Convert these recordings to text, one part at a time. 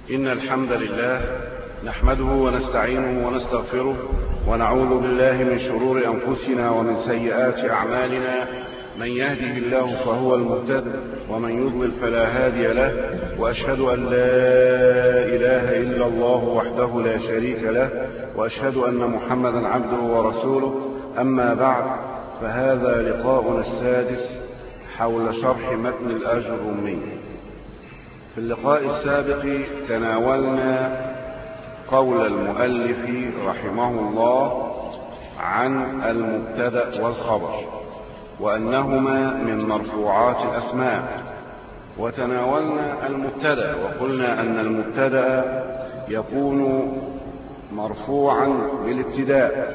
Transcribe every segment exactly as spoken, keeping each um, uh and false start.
إن الحمد لله نحمده ونستعينه ونستغفره ونعوذ بالله من شرور أنفسنا ومن سيئات أعمالنا. من يهده الله فهو المهتد ومن يضلل فلا هادي له، وأشهد أن لا إله إلا الله وحده لا شريك له، وأشهد أن محمدا عبده ورسوله. أما بعد، فهذا لقاؤنا السادس حول شرح متن الآجرمي. في اللقاء السابق تناولنا قول المؤلف رحمه الله عن المبتدأ والخبر، وأنهما من مرفوعات الأسماء. وتناولنا المبتدأ وقلنا أن المبتدأ يكون مرفوعا بالابتداء،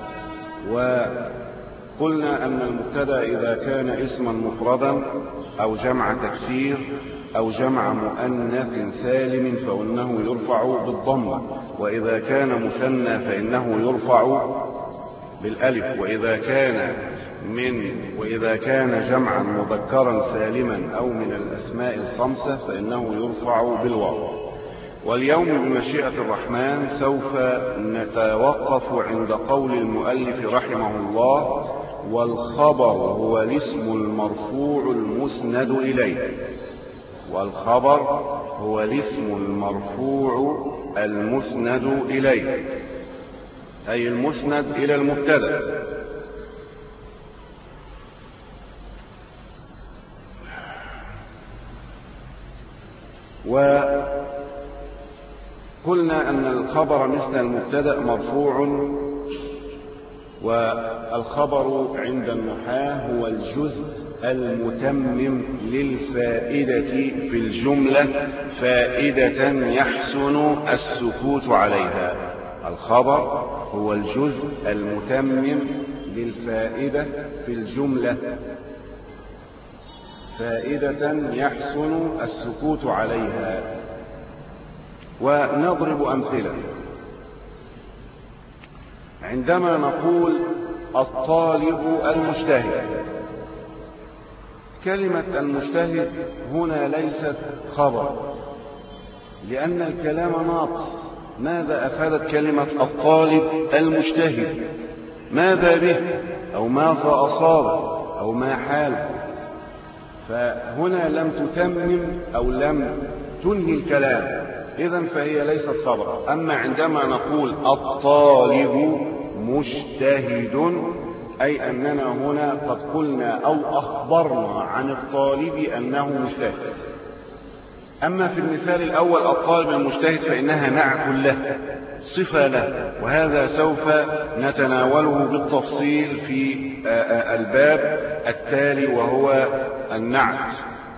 وقلنا أن المبتدأ إذا كان اسما مفردا أو جمع تكسير أو جمع مؤنث سالم فإنه يرفع بالضمة، وإذا كان مثنى فإنه يرفع بالألف، وإذا كان من وإذا كان جمعا مذكرا سالما أو من الأسماء الخمسة فإنه يرفع بالواو. واليوم بمشيئة الرحمن سوف نتوقف عند قول المؤلف رحمه الله: والخبر هو الاسم المرفوع المسند إليه. والخبر هو الاسم المرفوع المسند إليه، أي المسند إلى المبتدأ. وقلنا أن الخبر مثل المبتدأ مرفوع، والخبر عند النحاة هو الجزء المتمم للفائدة في الجملة فائدة يحسن السكوت عليها. الخبر هو الجزء المتمم للفائدة في الجملة فائدة يحسن السكوت عليها. ونضرب أمثلة. عندما نقول الطالب المجتهد، كلمة المجتهد هنا ليست خبر، لأن الكلام ناقص. ماذا أفادت كلمة الطالب المجتهد؟ ماذا به؟ أو ماذا أصاب؟ أو ما حال؟ فهنا لم تتمم أو لم تنهي الكلام، إذن فهي ليست خبر. أما عندما نقول الطالب مجتهد، أي أننا هنا قد قلنا أو أخبرنا عن الطالب أنه مجتهد. أما في المثال الأول الطالب المجتهد فإنها نعت له، صفة له، وهذا سوف نتناوله بالتفصيل في الباب التالي وهو النعت.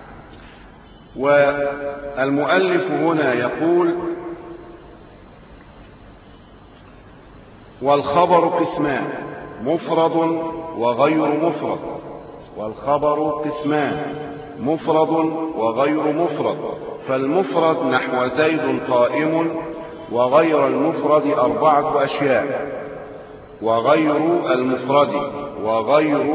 والمؤلف هنا يقول: والخبر قسمان، مفرد وغير مفرد. والخبر قسمان، مفرد وغير مفرد. فالمفرد نحو زيد قائم، وغير المفرد أربعة أشياء. وغير المفرد وغير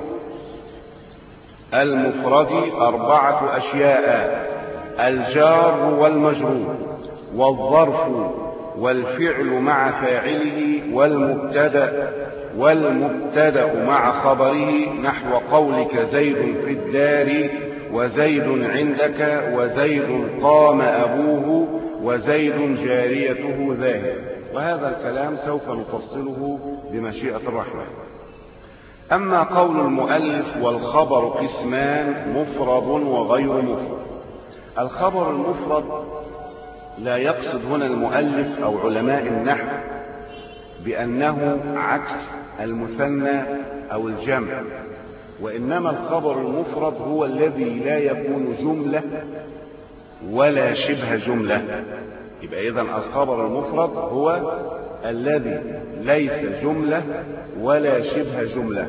المفرد أربعة أشياء: الجار والمجرور، والظرف، والفعل مع فاعله، والمبتدأ والمبتدأ مع خبره، نحو قولك زيد في الدار، وزيد عندك، وزيد قام أبوه، وزيد جاريته ذاهب. وهذا الكلام سوف نفصله بمشيئة الرحمن. أما قول المؤلف والخبر قسمان، مفرد وغير مفرد. الخبر المفرد لا يقصد هنا المؤلف أو علماء النحو بأنه عكس المثنى أو الجمع، وإنما الخبر المفرد هو الذي لا يكون جملة ولا شبه جملة. يبقى إذن الخبر المفرد هو الذي ليس جملة ولا شبه جملة.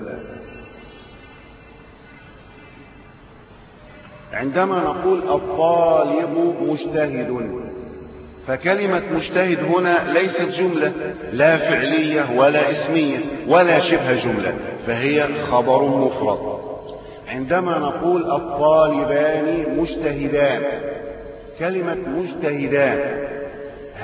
عندما نقول الطالب مجتهد، فكلمة مجتهد هنا ليست جملة لا فعلية ولا اسمية ولا شبه جملة، فهي خبر مفرد. عندما نقول الطالبان مجتهدان، كلمة مجتهدان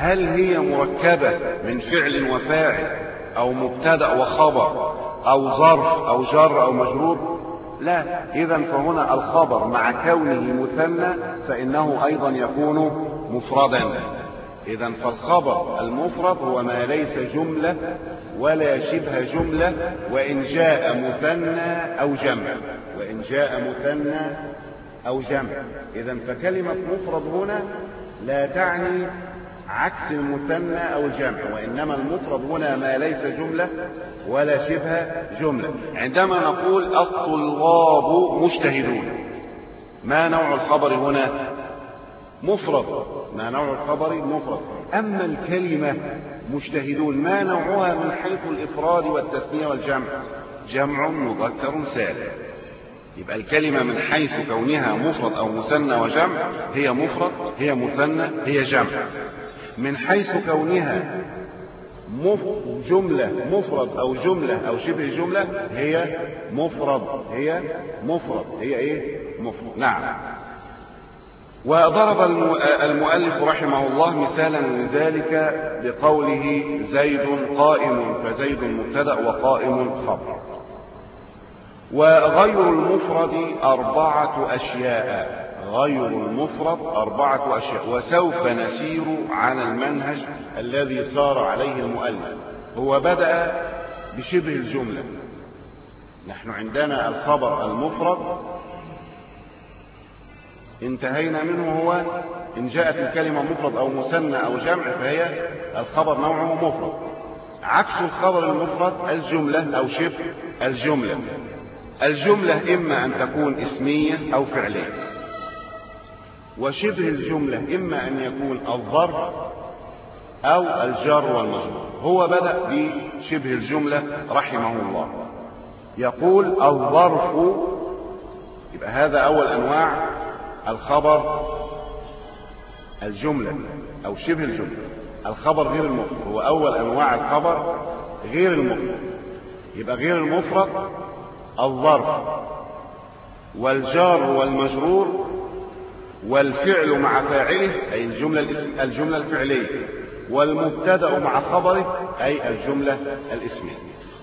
هل هي مركبة من فعل وفاعل أو مبتدأ وخبر أو ظرف أو جر أو مجرور؟ لا. إذن فهنا الخبر مع كونه مثنى فإنه أيضا يكون مفردا. إذن فالخبر المفرد هو ما ليس جملة ولا شبه جملة وإن جاء مثنى أو جمع، وإن جاء مثنى أو جمع. إذن فكلمة مفرد هنا لا تعني عكس المثنى أو الجمع، وإنما المفرد هنا ما ليس جملة ولا شبه جملة. عندما نقول الطلاب مجتهدون، ما نوع الخبر هنا؟ مفرد. ما نوع الخبر؟ مفرد. أما الكلمة مجتهدون ما نوعها من حيث الإفراد والتثنية والجمع؟ جمع مذكر سالم. يبقى الكلمة من حيث كونها مفرد أو مثنى وجمع هي مفرد، هي مثنى، هي جمع. من حيث كونها جملة مفرد أو جملة أو شبه جملة هي مفرد، هي مفرد، هي إيه؟ مفرد. نعم. وضرب المؤلف رحمه الله مثالا لذلك بقوله زيد قائم، فزيد مبتدأ وقائم خبر. وغير المفرد أربعة أشياء، غير المفرد أربعة أشياء، وسوف نسير على المنهج الذي سار عليه المؤلف. هو بدأ بشبه الجملة. نحن عندنا الخبر المفرد انتهينا منه، هو إن جاءت الكلمة مفرد أو مثنى أو جمع فهي الخبر نوعه مفرد. عكس الخبر المفرد الجملة أو شبه الجملة. الجملة إما أن تكون اسمية أو فعلية، وشبه الجملة إما أن يكون الظرف أو الجار والمجرور. هو بدأ بشبه الجملة رحمه الله، يقول الظرف، يبقى هذا أول أنواع الخبر الجملة أو شبه الجملة. الخبر غير المفرد هو أول أنواع الخبر غير المفرد. يبقى غير المفرد الظرف والجار والمجرور والفعل مع فاعله أي الجملة الجملة الفعلية، والمبتدأ مع خبره أي الجملة الاسمية.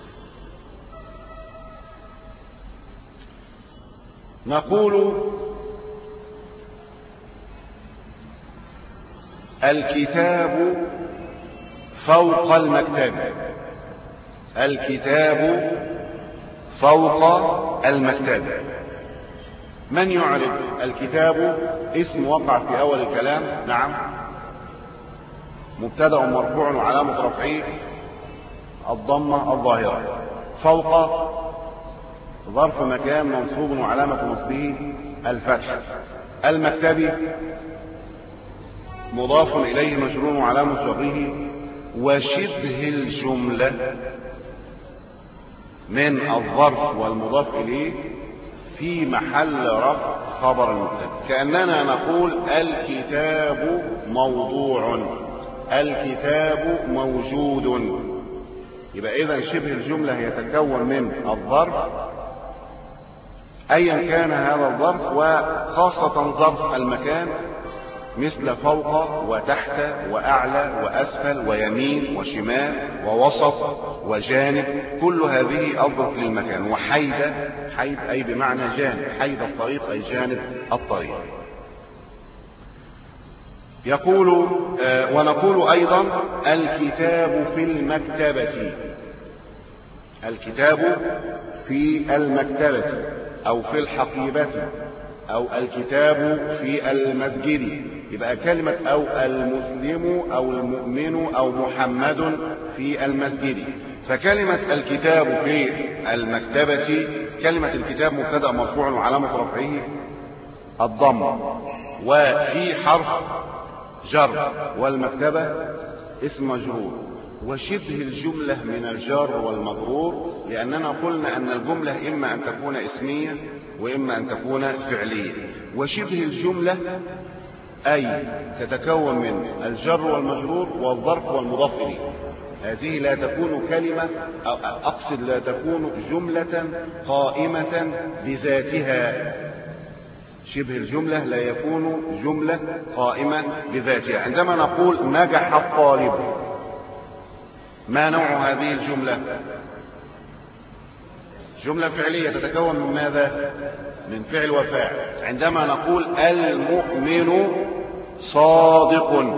نقول الكتاب فوق المكتب، الكتاب فوق المكتب. من يعرف الكتاب؟ اسم وقع في أول الكلام. نعم. مبتدأ مرفوع وعلامة رفعه الضمة الظاهرة. فوق ظرف مكان منصوب وعلامة نصبه الفتح. المكتب مضاف إليه مجرور وعلامة جره. وشبه الجملة من الظرف والمضاف إليه في محل رفع خبر المبتدأ. كأننا نقول الكتاب موضوع، الكتاب موجود. يبقى إذن شبه الجملة يتكون من الظرف أيا كان هذا الظرف، وخاصة ظرف المكان مثل فوق وتحت وأعلى وأسفل ويمين وشمال ووسط وجانب، كل هذه أظرف للمكان. وحيد، حيد أي بمعنى جانب، حيد الطريق أي جانب الطريق. يقول آه ونقول أيضا الكتاب في المكتبة، الكتاب في المكتبة أو في الحقيبة أو الكتاب في المسجد. يبقى كلمة أو المسلم أو المؤمن أو محمد في المسجد. فكلمة الكتاب في المكتبة، كلمة الكتاب مبتدأ مرفوع وعلامة رفعه الضم، وفي حرف جر، والمكتبة اسم مجرور. وشبه الجملة من الجار والمجرور، لأننا قلنا أن الجملة إما أن تكون اسمية وإما أن تكون فعلية. وشبه الجملة أي تتكون من الجر والمجرور والظرف والمضاف إليه. هذه لا تكون كلمة، أقصد لا تكون جملة قائمة بذاتها. شبه الجملة لا يكون جملة قائمة بذاتها. عندما نقول نجح الطالب، ما نوع هذه الجملة؟ جملة فعلية تتكون من ماذا؟ من فعل وفاعل. عندما نقول المؤمن صادق،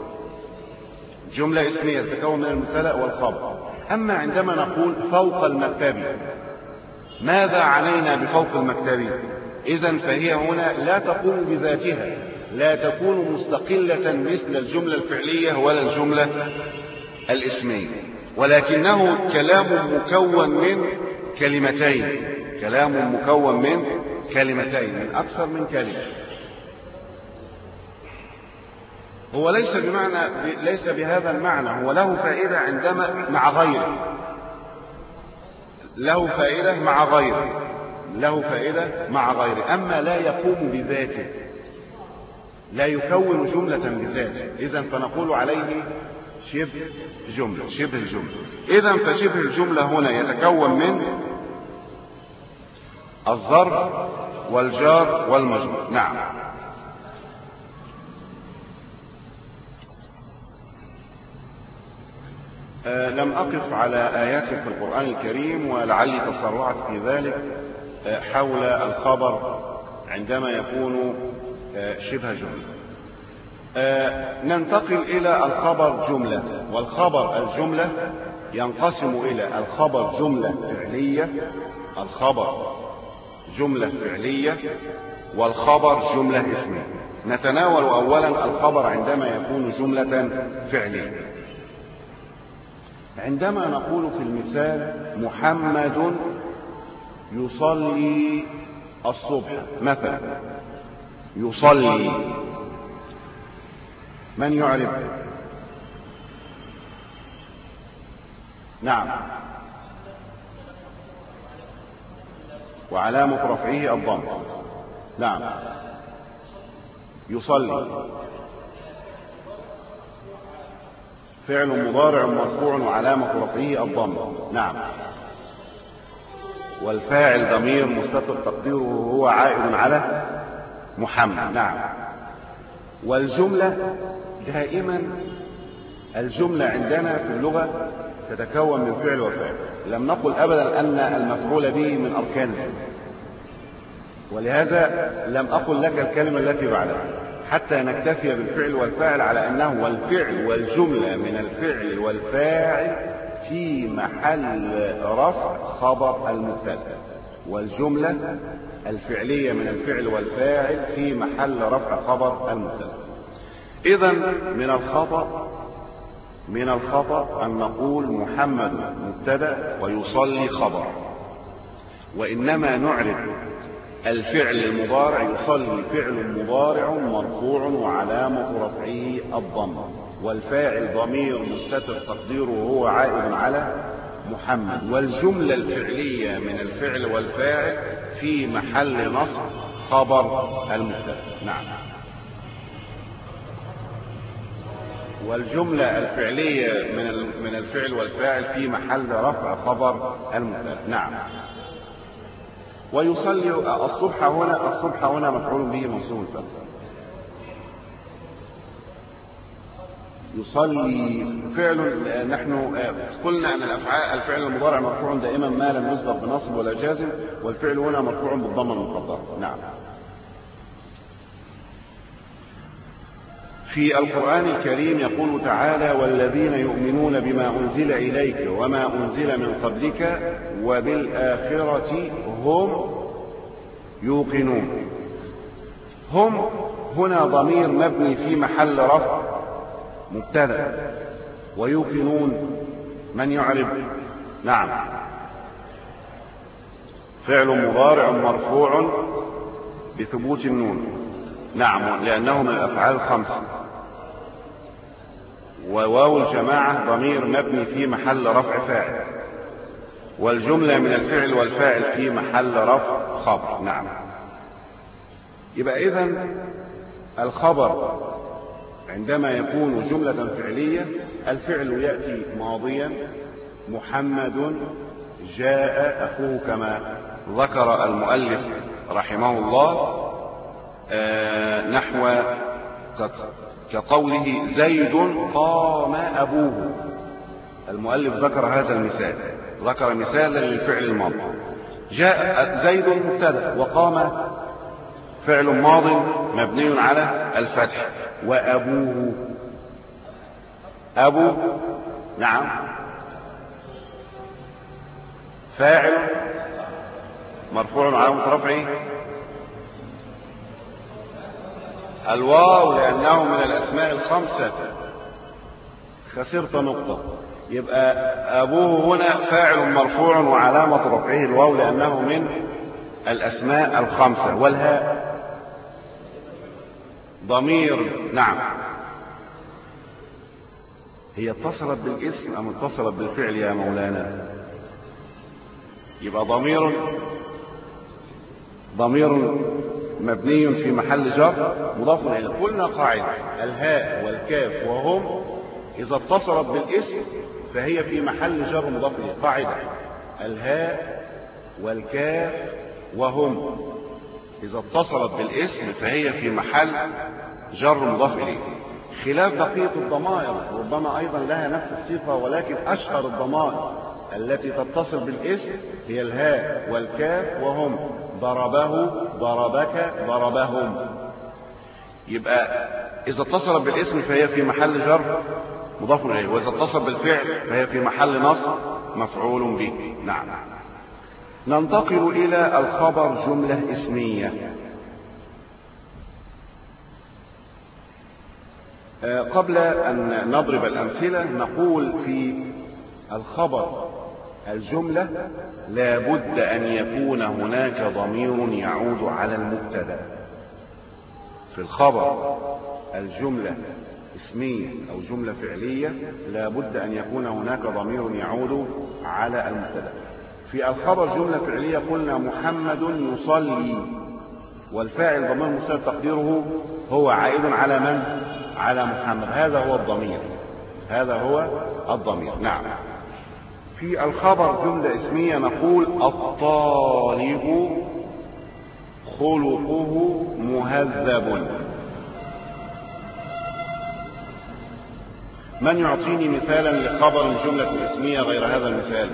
جملة اسمية تتكون من المبتدأ والخبر. أما عندما نقول فوق المكتب، ماذا علينا بفوق المكتب؟ إذن فهي هنا لا تقوم بذاتها، لا تكون مستقلة مثل الجملة الفعلية ولا الجملة الاسمية، ولكنه كلام مكون من كلمتين، كلام مكون من كلمتين، من أكثر من كلمة. هو ليس بمعنى ليس بهذا المعنى، هو له فائدة عندما مع غيره، له فائدة مع غيره، له فائدة مع غيره، أما لا يقوم بذاته، لا يكون جملة بذاته. إذن فنقول عليه شبه جملة، شبه الجملة. إذن فشبه الجملة هنا يتكون من الظرف والجار والمجرور. نعم. آه لم أقف على آيات في القرآن الكريم، ولعلي تسرعت في ذلك آه حول الخبر عندما يكون آه شبه جملة. آه ننتقل إلى الخبر جملة. والخبر الجملة ينقسم إلى الخبر جملة فعلية، الخبر جملة فعلية، والخبر جملة اسمية. نتناول أولا الخبر عندما يكون جملة فعلية. عندما نقول في المثال محمد يصلي الصبح مثلا، يصلي، من يعرف؟ نعم. وعلامة رفعه الضم. نعم. يصلي فعل مضارع مرفوع وعلامة رفعه الضم. نعم. والفاعل ضمير مستتر تقديره هو عائد على محمد. نعم. والجملة دائما، الجملة عندنا في اللغة تتكون من فعل وفاعل. لم نقل أبدا أن المفعول به من أركان الجملة، ولهذا لم أقل لك الكلمة التي بعدها حتى نكتفي بالفعل والفاعل على أنه والفعل والجملة من الفعل والفاعل في محل رفع خبر المبتدأ، والجملة الفعلية من الفعل والفاعل في محل رفع خبر المبتدأ. إذن من الخطأ من الخطأ أن نقول محمد مبتدأ ويصلي خبر، وإنما نعرف الفعل المضارع يصلي فعل مضارع مرفوع وعلامة رفعه الضم، والفاعل ضمير مستتر تقديره هو عائد على محمد، والجملة الفعلية من الفعل والفاعل في محل نصب خبر المبتدأ. نعم. والجملة الفعلية من من الفعل والفاعل في محل رفع خبر المبتدأ. نعم. ويصلي الصبح هنا، الصبح هنا مفعول به منصوب الفتح. يصلي فعل، نحن قلنا أن الأفعال الفعل المضارع مرفوع دائما ما لم يسبق بنصب ولا جازم، والفعل هنا مرفوع بالضمة المقدرة. نعم. في القرآن الكريم يقول تعالى: والذين يؤمنون بما أنزل إليك وما أنزل من قبلك وبالآخرة هم يوقنون. هم هنا ضمير مبني في محل رفع مبتدأ، ويوقنون من يعرب؟ نعم. فعل مضارع مرفوع بثبوت النون. نعم، لأنه من الأفعال الخمسة. وواو الجماعة ضمير مبني في محل رفع فاعل، والجملة من الفعل والفاعل في محل رفع خبر. نعم. يبقى إذن الخبر عندما يكون جملة فعلية الفعل يأتي ماضيا، محمد جاء أخوه كما ذكر المؤلف رحمه الله، آه نحو كقوله زيد قام أبوه. المؤلف ذكر هذا المثال، ذكر مثالا للفعل الماضي. جاء زيد مبتدأ وقام فعل ماض مبني على الفتح، وأبوه أبو نعم فاعل مرفوع علامة رفعه الواو لأنه من الأسماء الخمسة. خسرت نقطة. يبقى أبوه هنا فاعل مرفوع وعلامة رفعه الواو لأنه من الأسماء الخمسة. والهاء ضمير نعم. هي اتصلت بالاسم أم اتصلت بالفعل يا مولانا؟ يبقى ضمير ضمير مبني في محل جر مضاف إليه. قلنا قاعدة الهاء والكاف وهم إذا اتصلت بالاسم فهي في محل جر مضاف إليه. قاعدة الهاء والكاف وهم إذا اتصلت بالاسم فهي في محل جر مضاف إليه، خلاف بقية الضمائر ربما أيضا لها نفس الصفة، ولكن أشهر الضمائر التي تتصل بالاسم هي الهاء والكاف وهم. ضربه ضربك ضربهم. يبقى إذا اتصلت بالاسم فهي في محل جر مضاف إليه، وإذا اتصل بالفعل فهي في محل نصب مفعول به. نعم. ننتقل إلى الخبر جملة اسمية. قبل أن نضرب الأمثلة نقول في الخبر الجملة لا بد أن يكون هناك ضمير يعود على المبتدأ. في الخبر الجملة اسمية أو جملة فعلية لا بد أن يكون هناك ضمير يعود على المبتدأ. في الخبر جملة فعلية قلنا محمد يصلي، والفاعل ضمير مستتر تقديره هو عائد على من؟ على محمد. هذا هو الضمير، هذا هو الضمير. نعم. في الخبر جملة اسمية نقول الطالب خلقه مهذب. من يعطيني مثالا لخبر الجملة الاسمية غير هذا المثال؟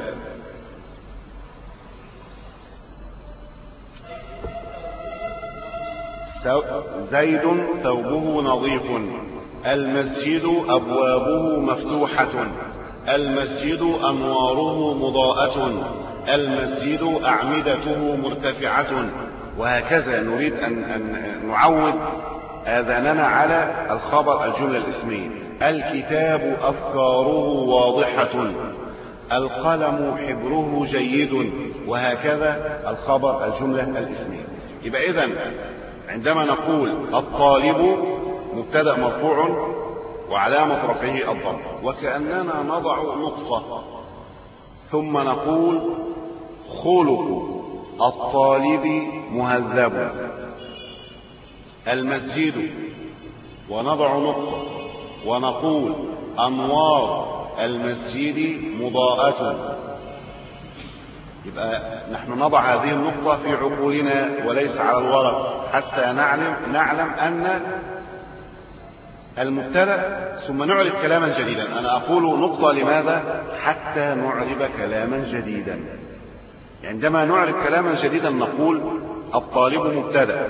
زيد ثوبه نظيف، المسجد أبوابه مفتوحة، المسجد أنواره مضاءة، المسجد أعمدته مرتفعة. وهكذا نريد أن, أن نعود آذاننا على الخبر الجملة الاسمية. الكتاب أفكاره واضحة، القلم حبره جيد، وهكذا الخبر الجملة الاسمية. يبقى إذن عندما نقول الطالب مبتدأ مرفوع وعلامة رفعه الضم، وكأننا نضع نقطة ثم نقول خلق الطالب مهذب، المسجد، ونضع نقطة ونقول أنوار المسجد مضاءة. يبقى نحن نضع هذه النقطة في عقولنا وليس على الورق حتى نعلم نعلم أن المبتدأ ثم نعرب كلاما جديدا. أنا أقول نقطة لماذا؟ حتى نعرب كلاما جديدا. عندما نعرب كلاما جديدا نقول الطالب مبتدأ،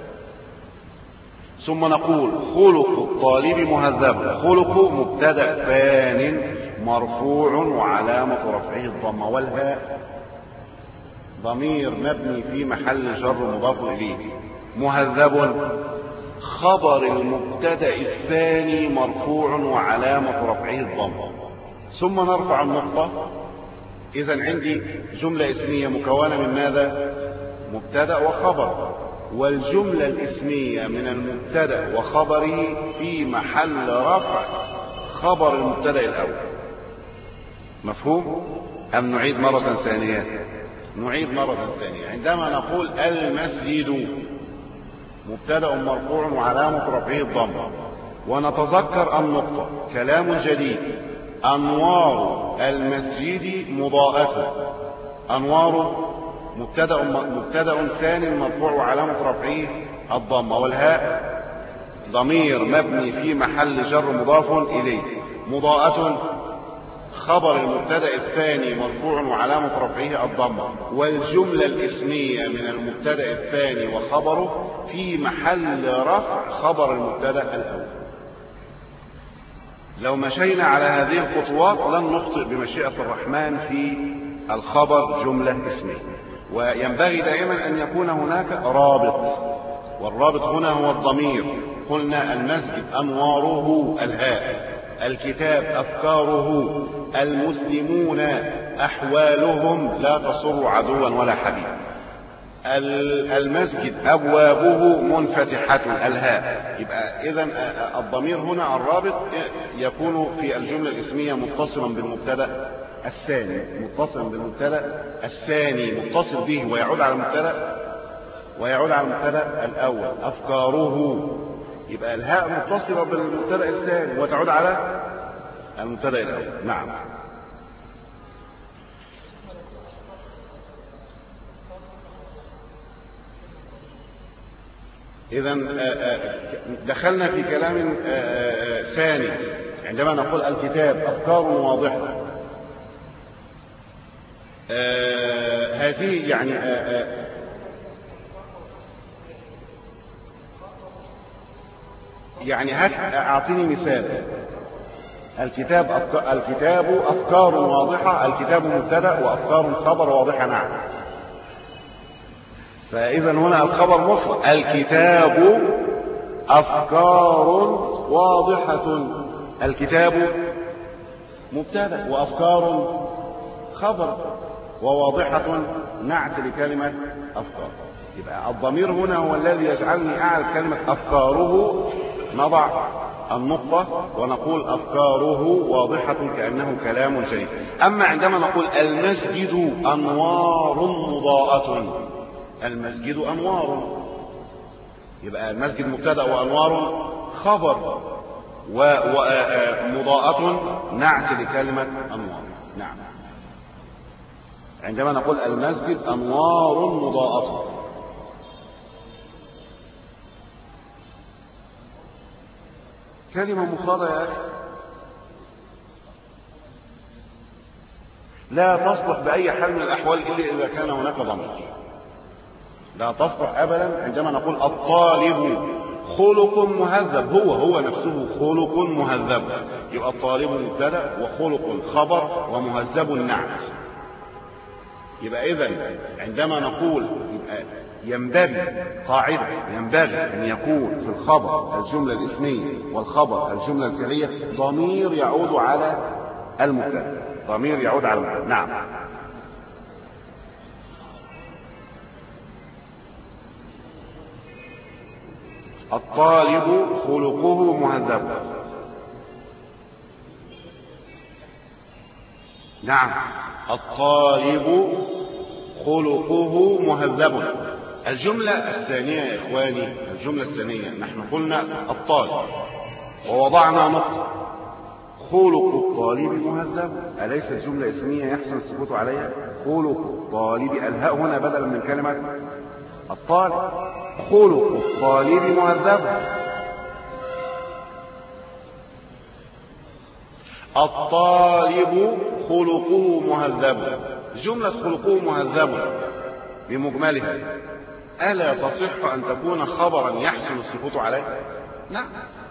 ثم نقول خلق الطالب مهذب. خلق مبتدأ ثان مرفوع وعلامة رفعه الضمة، والهاء ضمير مبني في محل جر مضاف إليه. مهذب خبر المبتدأ الثاني مرفوع وعلامة رفعه الضمة، ثم نرفع النقطة. إذن عندي جملة اسمية مكونة من ماذا؟ مبتدأ وخبر، والجملة الاسمية من المبتدأ وخبره في محل رفع خبر المبتدأ الأول. مفهوم؟ أم نعيد مرة ثانية؟ نعيد مرة ثانية. عندما نقول المسجد مبتدأ مرفوع وعلامة رفعه الضمة، ونتذكر النقطة كلام جديد. أنوار المسجد مضاءة، أنوار مبتدأ مبتدأ ثاني مرفوع وعلامة رفعه الضمة، والهاء ضمير مبني في محل جر مضاف إليه. مضاءة خبر المبتدأ الثاني مرفوع وعلامة رفعه الضمة، والجملة الاسمية من المبتدأ الثاني وخبره في محل رفع خبر المبتدأ الأول. لو مشينا على هذه الخطوات لن نخطئ بمشيئة الرحمن في الخبر جملة اسمية. وينبغي دائما أن يكون هناك رابط، والرابط هنا هو الضمير. قلنا المسجد أنواره الهاء، الكتاب أفكاره، المسلمون أحوالهم لا تصر عدوا ولا حبيبا. المسجد أبوابه منفتحة الهاء. يبقى إذن الضمير هنا الرابط يكون في الجملة الاسمية متصلا بالمبتدأ الثاني، متصلا بالمبتدأ الثاني متصل به ويعود على المبتدأ ويعود على المبتدأ الأول. أفكاره، يبقى الهاء متصلة بالمبتدأ الثاني وتعود على المبتدأ الأول. نعم. إذن دخلنا في كلام ثاني عندما نقول الكتاب أفكار واضحة. هذه يعني يعني هات أعطيني مثال. الكتاب أفكار، الكتاب أفكار واضحة، الكتاب مبتدأ وأفكار خبر واضحة. نعم. فإذا هنا الخبر مفرد، الكتاب أفكار واضحة، الكتاب مبتدأ وأفكار خبر، وواضحة نعت لكلمة أفكار. يبقى الضمير هنا هو الذي يجعلني أعرف كلمة أفكاره. نضع النقطة ونقول أفكاره واضحة كأنه كلام جيد. أما عندما نقول المسجد أنوار مضاءة، المسجد أنوار، يبقى المسجد مبتدأ وأنوار خبر، ومضاءة نعت لكلمة أنوار. نعم. عندما نقول المسجد أنوار مضاءة، كلمة مفردة يا أخي لا تصلح بأي حال من الأحوال إلا إذا كان هناك ضمير. لا تصلح أبدا عندما نقول الطالب خلق مهذب، هو هو نفسه خلق مهذب، يبقى الطالب مبتدأ وخلق خبر ومهذب نعت. يبقى إذن عندما نقول يبقى ينبغي قاعدة، ينبغي أن يكون في الخبر الجملة الاسمية والخبر الجملة الفعلية ضمير يعود على المبتدأ، ضمير يعود على المبتدأ. نعم. الطالب خلقه مهذب. نعم. الطالب خلقه مهذب. الجملة الثانية يا إخواني، الجملة الثانية نحن قلنا الطالب ووضعنا نقطة، خلق الطالب مهذب، أليس الجملة اسمية يحسن السكوت عليها؟ خلق الطالب، الهاء هنا بدلا من كلمة الطالب، خلق الطالب مهذب. الطالب خلقه مهذب، جملة خلقه مهذب بمجملها ألا تصح أن تكون خبرا يحسن السكوت عليه؟ نعم.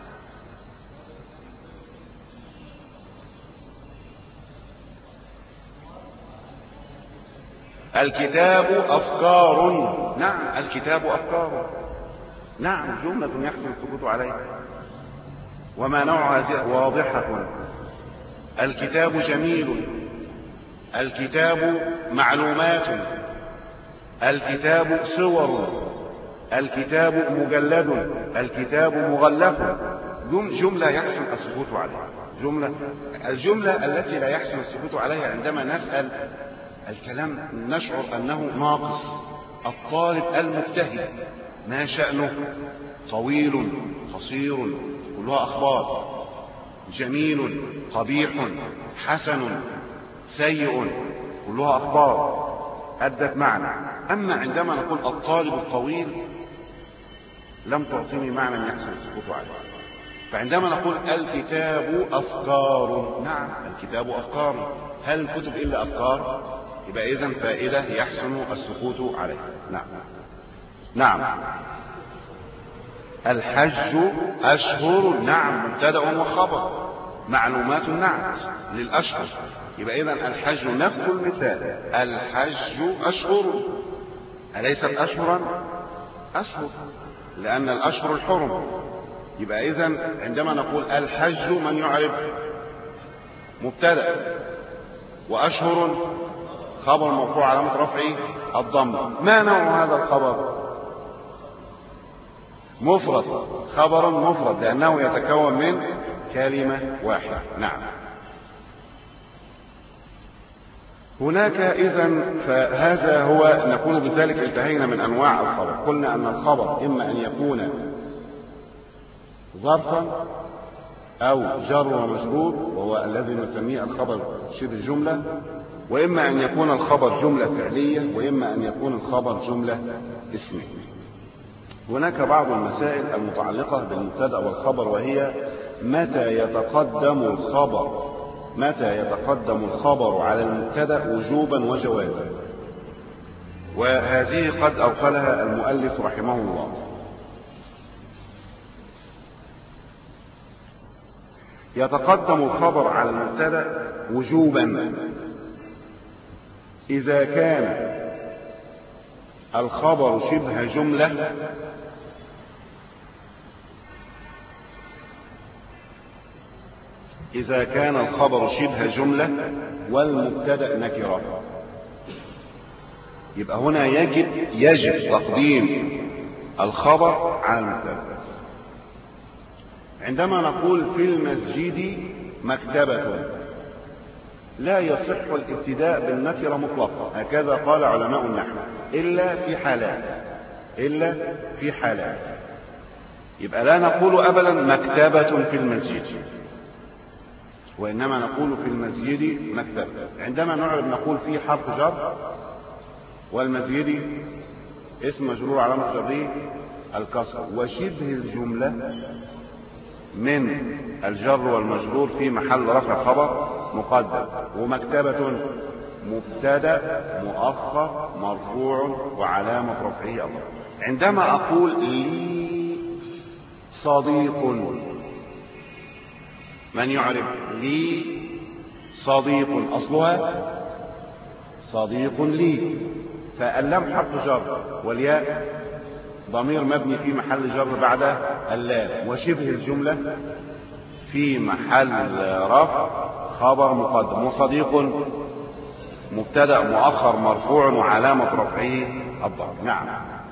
الكتاب أفكار، نعم الكتاب أفكار، نعم جملة يحسن السكوت عليها. وما نوعها واضحة. الكتاب جميل، الكتاب معلومات، الكتاب صور، الكتاب مجلد، الكتاب مغلف. جملة يحسن السكوت عليها. جملة الجملة التي لا يحسن السكوت عليها عندما نسأل الكلام نشعر أنه ناقص. الطالب المجتهد ما شأنه؟ طويل قصير كلها أخبار، جميل قبيح حسن سيء كلها أخبار أدت معنى. أما عندما نقول الطالب الطويل لم تعطيني معنى يحسن السكوت عليه. فعندما نقول الكتاب أفكار، نعم الكتاب أفكار، هل الكتب إلا أفكار؟ يبقى إذن فائدة يحسن السكوت عليه. نعم نعم. الحج أشهر، نعم مبتدأ وخبر، معلومات نعت للأشهر. يبقى إذن الحج نفس المثال، الحج أشهر، أليست أشهرا؟ أشهر، لأن الأشهر الحرم. يبقى إذن عندما نقول الحج من يعرف؟ مبتدأ، وأشهر خبر مرفوع علامة رفعه الضمة. ما نوع هذا الخبر؟ مفرد، خبر مفرد لأنه يتكون من كلمة واحدة. نعم. هناك إذن فهذا هو، نكون بذلك انتهينا من أنواع الخبر. قلنا أن الخبر إما أن يكون ظرفا أو جر ومجرور، وهو الذي نسميه الخبر شبه جملة، وإما أن يكون الخبر جملة فعلية، وإما أن يكون الخبر جملة اسمية. هناك بعض المسائل المتعلقة بالمبتدأ والخبر، وهي متى يتقدم الخبر متى يتقدم الخبر على المبتدأ وجوبا وجوازا، وهذه قد أوصلها المؤلف رحمه الله. يتقدم الخبر على المبتدأ وجوبا إذا كان الخبر شبه جملة إذا كان الخبر شبه جملة والمبتدأ نكرة. يبقى هنا يجب يجب تقديم الخبر على المبتدأ. عندما نقول في المسجد مكتبة، لا يصح الابتداء بالنكرة مطلقا، هكذا قال علماء النحو، إلا في حالات إلا في حالات يبقى لا نقول أبدا مكتبة في المسجد، وإنما نقول في المسجد مكتبة. عندما نعرب نقول في حرف جر، والمسجد اسم مجرور علامة جره الكسر، وشبه الجملة من الجر والمجرور في محل رفع خبر مقدم، ومكتبة مبتدأ مؤخر مرفوع وعلامة رفعه الله. عندما أقول لي صديق، من يعرف لي صديق؟ أصلها صديق لي، فاللام حرف جر، والياء ضمير مبني في محل جر بعد اللام، وشبه الجملة في محل رفع خبر مقدم، وصديق مبتدأ مؤخر مرفوع وعلامة رفعه الضم. نعم.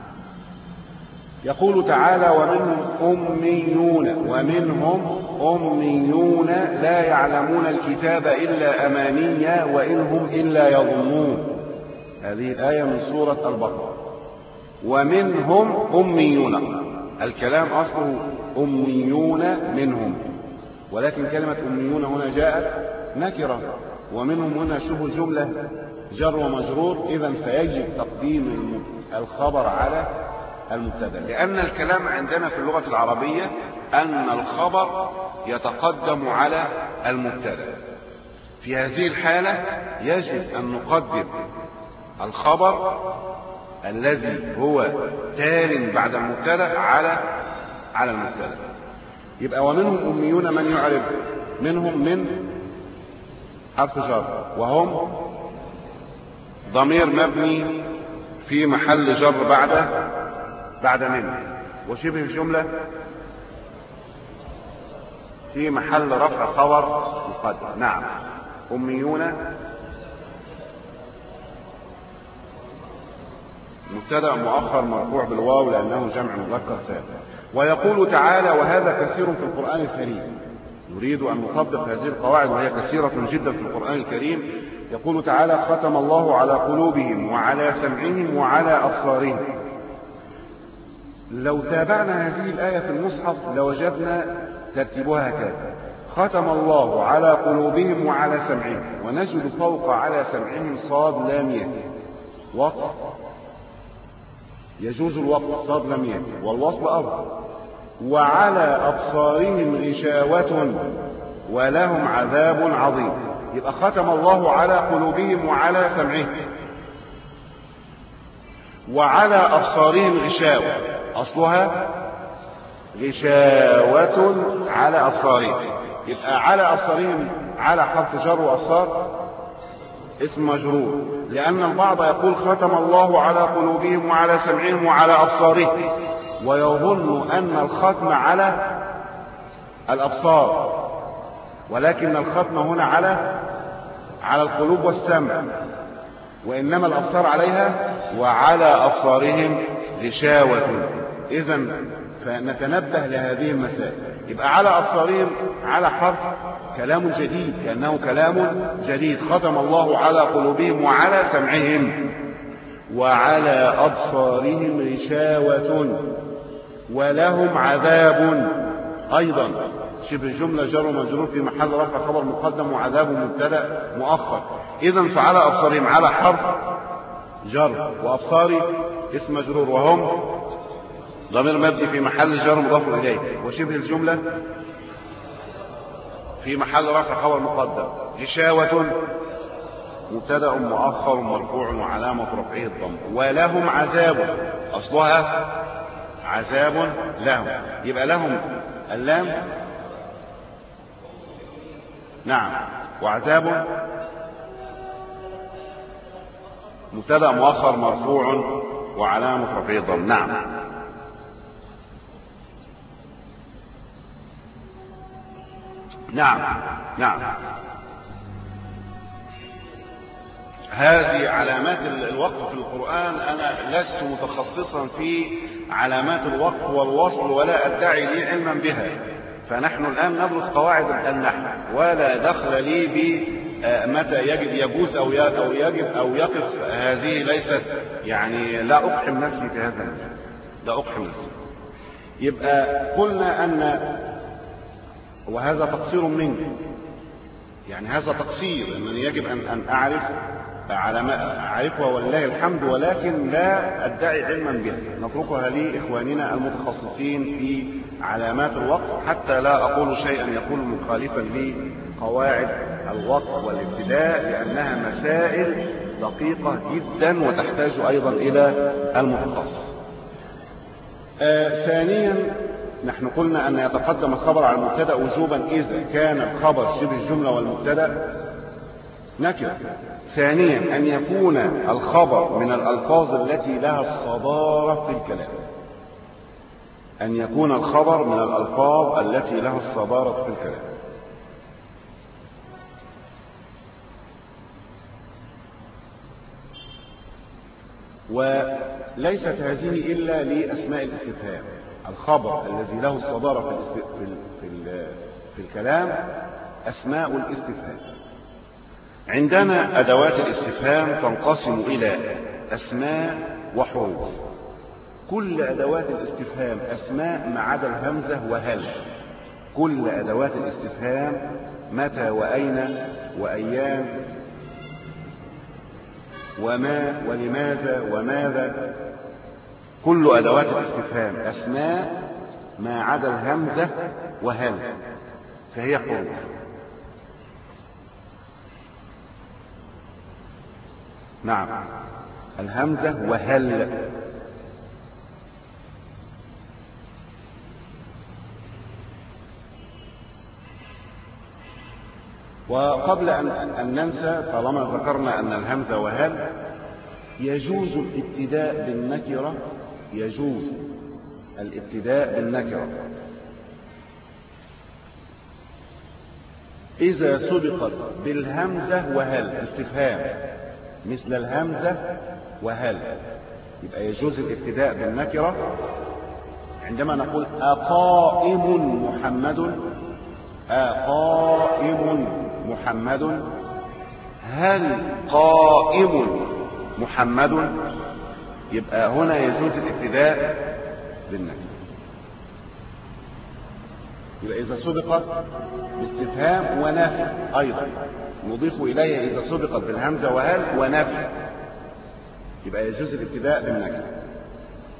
يقول تعالى ومنهم أميون، ومنهم أميون لا يعلمون الكتاب إلا أمانيا وإنهم إلا يظنون. هذه الآية من سورة البقرة. ومنهم أميون، الكلام أصله أميون منهم، ولكن كلمة أميون هنا جاءت نكرة، ومنهم هنا شبه جملة جر ومجرور، إذن فيجب تقديم الخبر على المبتدأ، لأن الكلام عندنا في اللغة العربية أن الخبر يتقدم على المبتدأ. في هذه الحالة يجب أن نقدم الخبر الذي هو تال بعد المبتدأ على على المبتدأ. يبقى ومنهم أميون من يعرف؟ منهم من حرف جر، وهم ضمير مبني في محل جر بعد بعد من، وشبه الجملة في محل رفع خبر مقدم. نعم. أميون مبتدأ مؤخر مرفوع بالواو لأنه جمع مذكر سالم. ويقول تعالى وهذا كثير في القرآن الكريم، نريد أن نطبق هذه القواعد وهي كثيرة جدا في القرآن الكريم. يقول تعالى ختم الله على قلوبهم وعلى سمعهم وعلى أبصارهم. لو تابعنا هذه الآية في المصحف لوجدنا ترتيبها هكذا: ختم الله على قلوبهم وعلى سمعهم، ونجد فوق على سمعهم صاد لامية وقف يجوز الوقف، صاد لم يجد، والوصل أفضل. وعلى أبصارهم غشاوة ولهم عذاب عظيم. يبقى ختم الله على قلوبهم وعلى سمعهم. وعلى أبصارهم غشاوة، أصلها غشاوة على أبصارهم. يبقى على أبصارهم على حرف جر وأبصار اسم مجرور، لأن البعض يقول ختم الله على قلوبهم وعلى سمعهم وعلى أبصارهم، ويظن أن الختم على الأبصار، ولكن الختم هنا على على القلوب والسمع، وإنما الأبصار عليها. وعلى أبصارهم غشاوة. إذن فنتنبه لهذه المسائل. يبقى على أبصارهم على حرف كلام جديد، كأنه كلام جديد. ختم الله على قلوبهم وعلى سمعهم وعلى أبصارهم غشاوة ولهم عذاب أيضا. شبه جملة جر ومجرور في محل رفع خبر مقدم، وعذاب مبتدأ مؤخر. إذن فعلى أبصارهم على حرف جر، وأبصاري اسم مجرور، وهم ضمير مبني في محل جر مضاف إليه. وشبه الجملة في محل رفع خبر مقدم. غشاوة مبتدأ مؤخر مرفوع وعلامة رفعه الضم. ولهم عذاب، أصلها عذاب لهم. يبقى لهم اللام نعم، وعذاب مبتدأ مؤخر مرفوع وعلامة رفعه الضم. نعم. نعم نعم هذه علامات الوقف في القرآن. أنا لست متخصصا في علامات الوقف والوصل ولا أدعي لي علما بها، فنحن الآن ندرس قواعد النحو، ولا دخل لي بمتى يجب يجوز أو يجب أو يقف. هذه ليست يعني، لا أقحم نفسي في هذا المجال، لا أقحم نفسي. يبقى قلنا أن، وهذا تقصير مني، يعني هذا تقصير أنني يجب أن أن أعرف على ما أعرفها ولله الحمد، ولكن لا أدعي علما بها. نتركها لإخواننا المتخصصين في علامات الوقف، حتى لا أقول شيئا يكون مخالفا لقواعد الوقف والابتداء، لأنها مسائل دقيقة جدا وتحتاج أيضا إلى المتخصص. آه ثانيا، نحن قلنا أن يتقدم الخبر على المبتدأ وجوبا إذا كان الخبر شبه الجملة والمبتدأ نكرة. ثانيا، أن يكون الخبر من الألفاظ التي لها الصدارة في الكلام. أن يكون الخبر من الألفاظ التي لها الصدارة في الكلام. وليست هذه إلا لأسماء الاستفهام. الخبر الذي له الصدارة في, الاست... في, ال... في, ال... في الكلام أسماء الاستفهام. عندنا أدوات الاستفهام تنقسم إلى أسماء وحروف. كل أدوات الاستفهام أسماء ما عدا الهمزة وهل. كل أدوات الاستفهام متى وأين وأيام وما ولماذا وماذا، كل أدوات الاستفهام أسماء ما عدا الهمزة وهل، فهي حروف. نعم، الهمزة وهل. وقبل أن, أن ننسى، طالما ذكرنا أن الهمزة وهل، يجوز الابتداء بالنكرة. يجوز الابتداء بالنكرة إذا سبقت بالهمزة وهل. استفهام مثل الهمزة وهل، يبقى يجوز الابتداء بالنكرة عندما نقول أقائم محمد، أقائم محمد، هل قائم محمد، يبقى هنا يجوز الابتداء بالنكرة. يبقى إذا سبقت باستفهام ونفي أيضا نضيف إليه إذا سبقت بالهمزة وهل ونفي، يبقى يجوز الابتداء بالنكرة.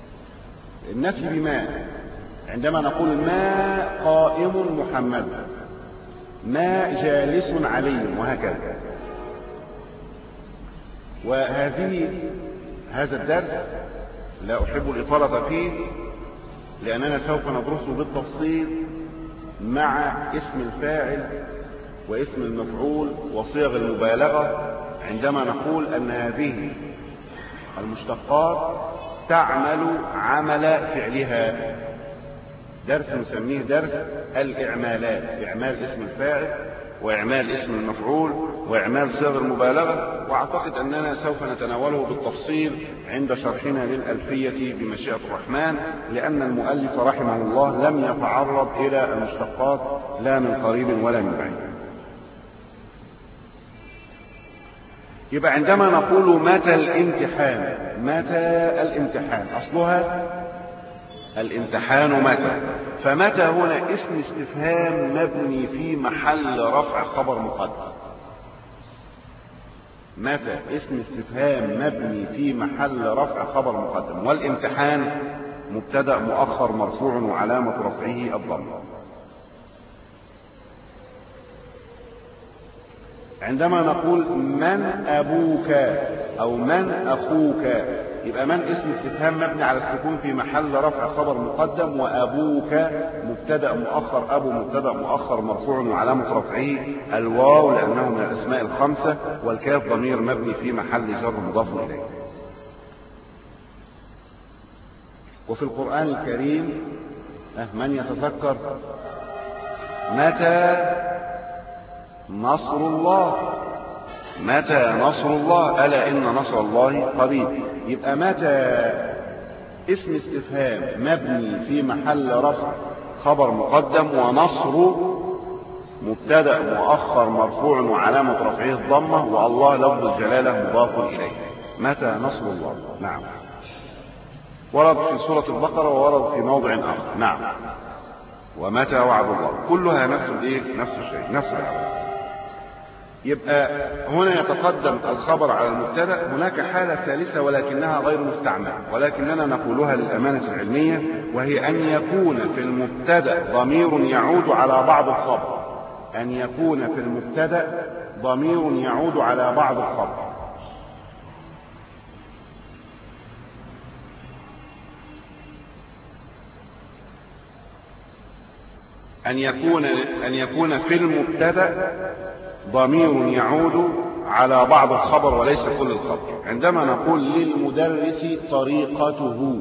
النفي بما، عندما نقول ما قائم محمد، ما جالس علي، وهكذا. وهذه هذا الدرس لا أحب الإطالة فيه، لأننا سوف ندرسه بالتفصيل مع اسم الفاعل واسم المفعول وصيغ المبالغة، عندما نقول أن هذه المشتقات تعمل عمل فعلها. درس نسميه درس الإعمالات، إعمال اسم الفاعل وإعمال اسم المفعول وإعمال صيغ المبالغة، وأعتقد أننا سوف نتناوله بالتفصيل عند شرحنا للألفية بمشيئة الرحمن، لأن المؤلف رحمه الله لم يتعرض إلى المشتقات لا من قريب ولا من بعيد. يبقى عندما نقول متى الامتحان، متى الامتحان أصلها الامتحان متى، فمتى هنا اسم استفهام مبني في محل رفع خبر مقدم. متى اسم استفهام مبني في محل رفع خبر مقدم، والامتحان مبتدأ مؤخر مرفوع وعلامة رفعه الضمة. عندما نقول من أبوك أو من أخوك، يبقى من اسم استفهام مبني على السكون في محل رفع خبر مقدم، وأبوك مبتدأ مؤخر، أبو مبتدأ مؤخر مرفوع وعلامة رفعه الواو لأنه من الأسماء الخمسة، والكاف ضمير مبني في محل جر مضاف إليه. وفي القرآن الكريم من يتذكر متى نصر الله، متى نصر الله، ألا إن نصر الله قريب. يبقى متى اسم استفهام مبني في محل رفع خبر مقدم، ونصر مبتدأ مؤخر مرفوع وعلامة رفعه الضمة، والله لفظ الجلالة مضاف إليه. متى نصر الله، نعم، ورد في سورة البقرة وورد في موضع آخر، نعم، ومتى وعد الله، كلها نفس الايه، نفس الشيء، نفس العمل. يبقى هنا يتقدم الخبر على المبتدأ. هناك حالة ثالثة ولكنها غير مستعملة، ولكننا نقولها للأمانة العلمية، وهي أن يكون في المبتدأ ضمير يعود على بعض الخبر، أن يكون في المبتدأ ضمير يعود على بعض الخبر. أن يكون أن يكون في المبتدأ ضمير يعود على بعض الخبر وليس كل الخبر. عندما نقول للمدرس طريقته،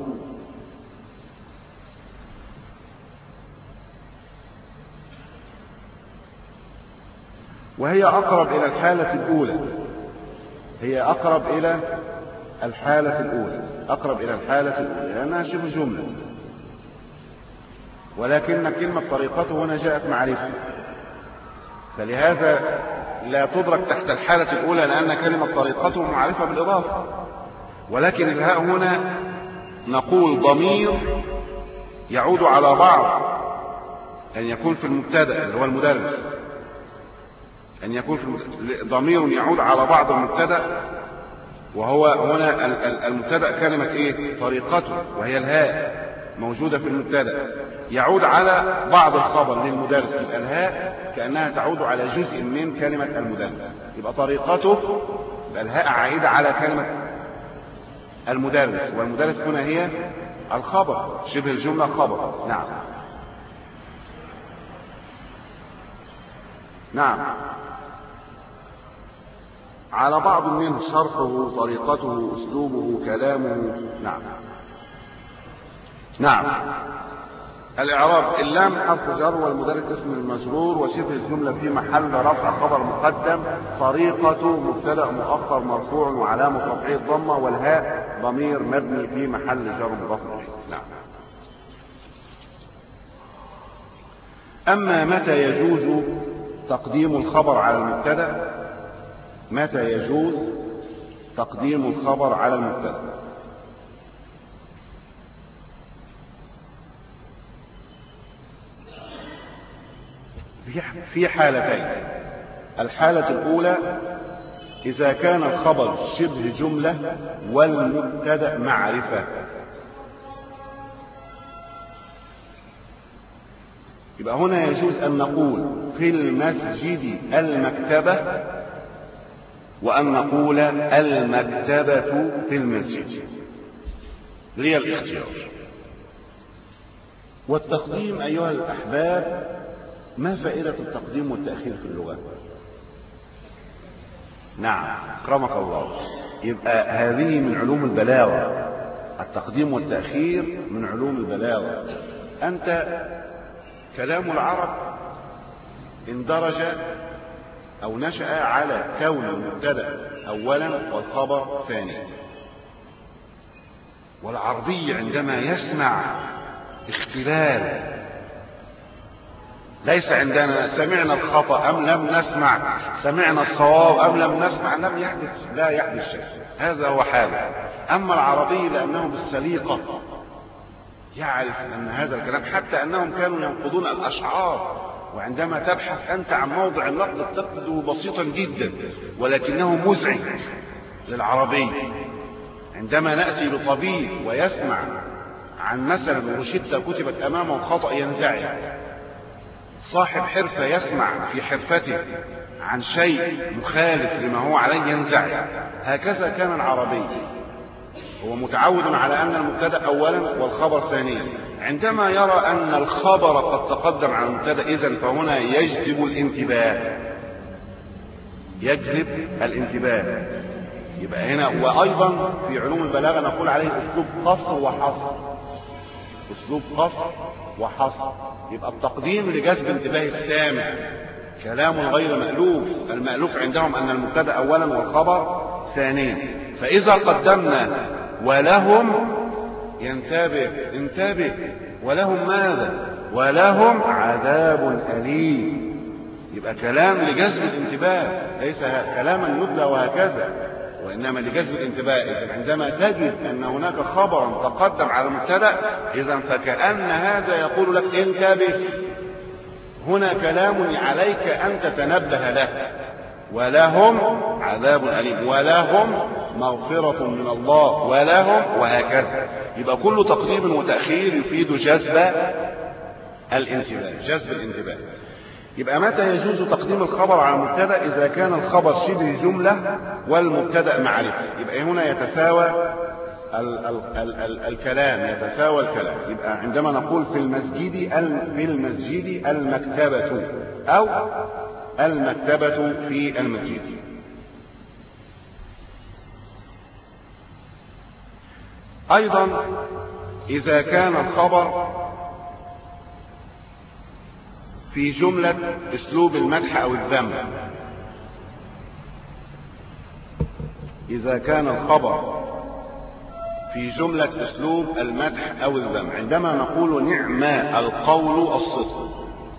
وهي أقرب إلى الحالة الأولى، هي أقرب إلى الحالة الأولى، أقرب إلى الحالة الأولى لأنها شبه جملة، ولكن كلمة طريقته هنا جاءت معرفة، فلهذا لا تدرك تحت الحالة الأولى، لأن كلمة طريقته معرفة بالإضافة. ولكن الهاء هنا نقول ضمير يعود على بعض، أن يكون في المبتدأ اللي هو المدرس، أن يكون في ضمير يعود على بعض المبتدأ، وهو هنا المبتدأ كلمة إيه؟ طريقته، وهي الهاء موجودة في المبتدأ، يعود على بعض الخبر للمدرس، يبقى الهاء كأنها تعود على جزء من كلمة المدرس، يبقى طريقته، يبقى الهاء عائدة على كلمة المدرس، والمدرس هنا هي الخبر، شبه الجملة خبر. نعم نعم، على بعض منه، شرحه، طريقته، أسلوبه، كلامه. نعم نعم. الإعراب: اللام حرف جر، والمدرس اسم المجرور، وشبه الجملة في محل رفع خبر مقدم، طريقة مبتدأ مؤخر مرفوع وعلامة رفعه الضمة، والهاء ضمير مبني في محل جر مضاف إليه. نعم. أما متى يجوز تقديم الخبر على المبتدأ، متى يجوز تقديم الخبر على المبتدأ؟ في حالتين. الحالة الأولى إذا كان الخبر شبه جملة والمبتدأ معرفة، يبقى هنا يجوز أن نقول في المسجد المكتبة، وأن نقول المكتبة في المسجد، لي الاختيار. والتقديم أيها الأحباب، ما فائدة التقديم والتأخير في اللغة؟ نعم أكرمك الله. يبقى هذه من علوم البلاغة، التقديم والتأخير من علوم البلاغة. أنت كلام العرب اندرج أو نشأ على كون المبتدأ أولا والخبر ثانيا. والعربي عندما يسمع اختلال، ليس عندنا سمعنا الخطأ أم لم نسمع، سمعنا الصواب أم لم نسمع، لم يحدث، لا يحدث شيء، هذا هو حاله. أما العربي لأنه بالسليقة يعرف أن هذا الكلام، حتى أنهم كانوا ينقضون الأشعار، وعندما تبحث أنت عن موضع النقد تجده بسيطا جدا ولكنه مزعج للعربي. عندما نأتي لطبيب ويسمع عن مثلا روشتة كتبت أمامه خطأ ينزعج، صاحب حرفة يسمع في حرفته عن شيء مخالف لما هو عليه ينزعج. هكذا كان العربي، هو متعود على أن المبتدأ أولا والخبر ثانيا. عندما يرى أن الخبر قد تقدم على المبتدأ إذن فهنا يجذب الانتباه، يجذب الانتباه. يبقى هنا، وأيضا في علوم البلاغة نقول عليه أسلوب قصر وحصر، أسلوب قصر وحصر. يبقى التقديم لجذب انتباه السامع، كلام غير مألوف. المألوف عندهم أن المبتدأ أولا والخبر ثانيا. فإذا قدمنا ولهم ينتبه، انتبه، ولهم ماذا؟ ولهم عذاب أليم. يبقى كلام لجذب الانتباه، ليس كلاما يتلى وهكذا، وإنما لجذب الانتباه. إذا عندما تجد أن هناك خبرا تقدم على المبتدأ، إذا فكأن هذا يقول لك انتبه، هنا كلام عليك أن تتنبه له. ولهم عذاب أليم، ولهم مغفرة من الله، ولهم، وهكذا. يبقى كل تقديم وتأخير يفيد جذب الانتباه، جذب الانتباه. يبقى متى يجوز تقديم الخبر على المبتدأ؟ إذا كان الخبر شبه جملة والمبتدأ معرفة. يبقى هنا يتساوى ال ال ال ال الكلام، يتساوى الكلام. يبقى عندما نقول في المسجد، في المسجد المكتبة، أو المكتبة في المسجد. أيضا إذا كان الخبر في جملة أسلوب المدح أو الذم، إذا كان الخبر في جملة أسلوب المدح أو الذم، عندما نقول نعم القول الصدق،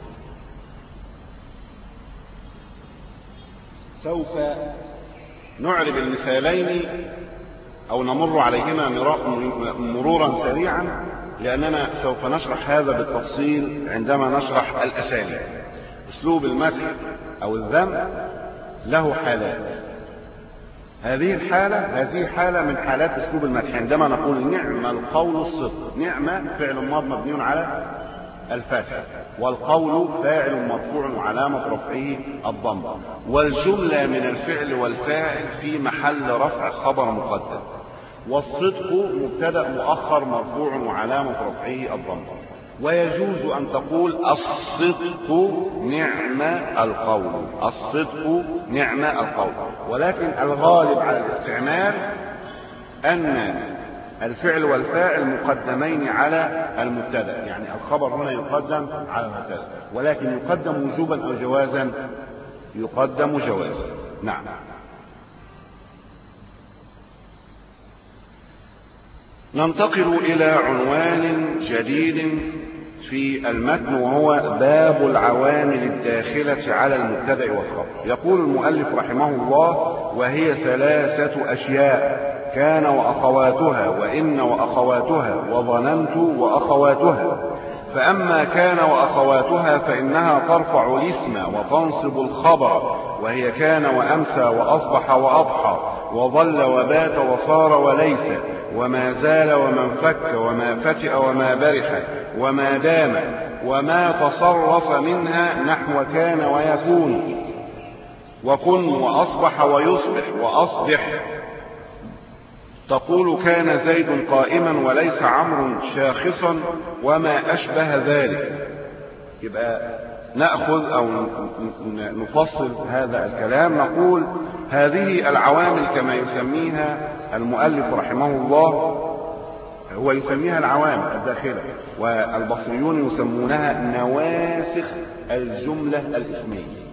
سوف نعرب المثالين أو نمر عليهما مرورا سريعا، لأننا سوف نشرح هذا بالتفصيل عندما نشرح الأساليب. أسلوب المدح أو الذم له حالات. هذه الحالة هذه حالة من حالات أسلوب المدح. عندما نقول نعم القول الصدق، نعم فعل ماض مبني على الفتح، والقول فاعل مرفوع وعلامة رفعه الضمة، والجملة من الفعل والفاعل في محل رفع خبر مقدم، والصدق مبتدأ مؤخر مرفوع وعلامة رفعه الضمة. ويجوز أن تقول الصدق نعم القول، الصدق نعم القول. ولكن الغالب على الاستعمال أن الفعل والفاعل مقدمين على المبتدأ، يعني الخبر هنا يقدم على المبتدأ، ولكن يقدم وجوبا أو جوازا؟ يقدم جوازا. نعم. ننتقل إلى عنوان جديد في المتن، وهو باب العوامل الداخلة على المبتدأ والخبر. يقول المؤلف رحمه الله: وهي ثلاثة أشياء: كان وأخواتها، وإن وأخواتها، وظننت وأخواتها. فأما كان وأخواتها فإنها ترفع الاسم وتنصب الخبر، وهي كان وأمسى وأصبح وأضحى وظل وبات وصار وليس وما زال وما انفك وما فتئ وما برح وما دام وما تصرف منها نحو كان ويكون، وكن وأصبح ويصبح وأصبح. تقول كان زيد قائما وليس عمرو شاخصا وما أشبه ذلك. يبقى نأخذ أو نفصل هذا الكلام، نقول هذه العوامل كما يسميها المؤلف رحمه الله، هو يسميها العوامل الداخلة، والبصريون يسمونها نواسخ الجملة الاسمية.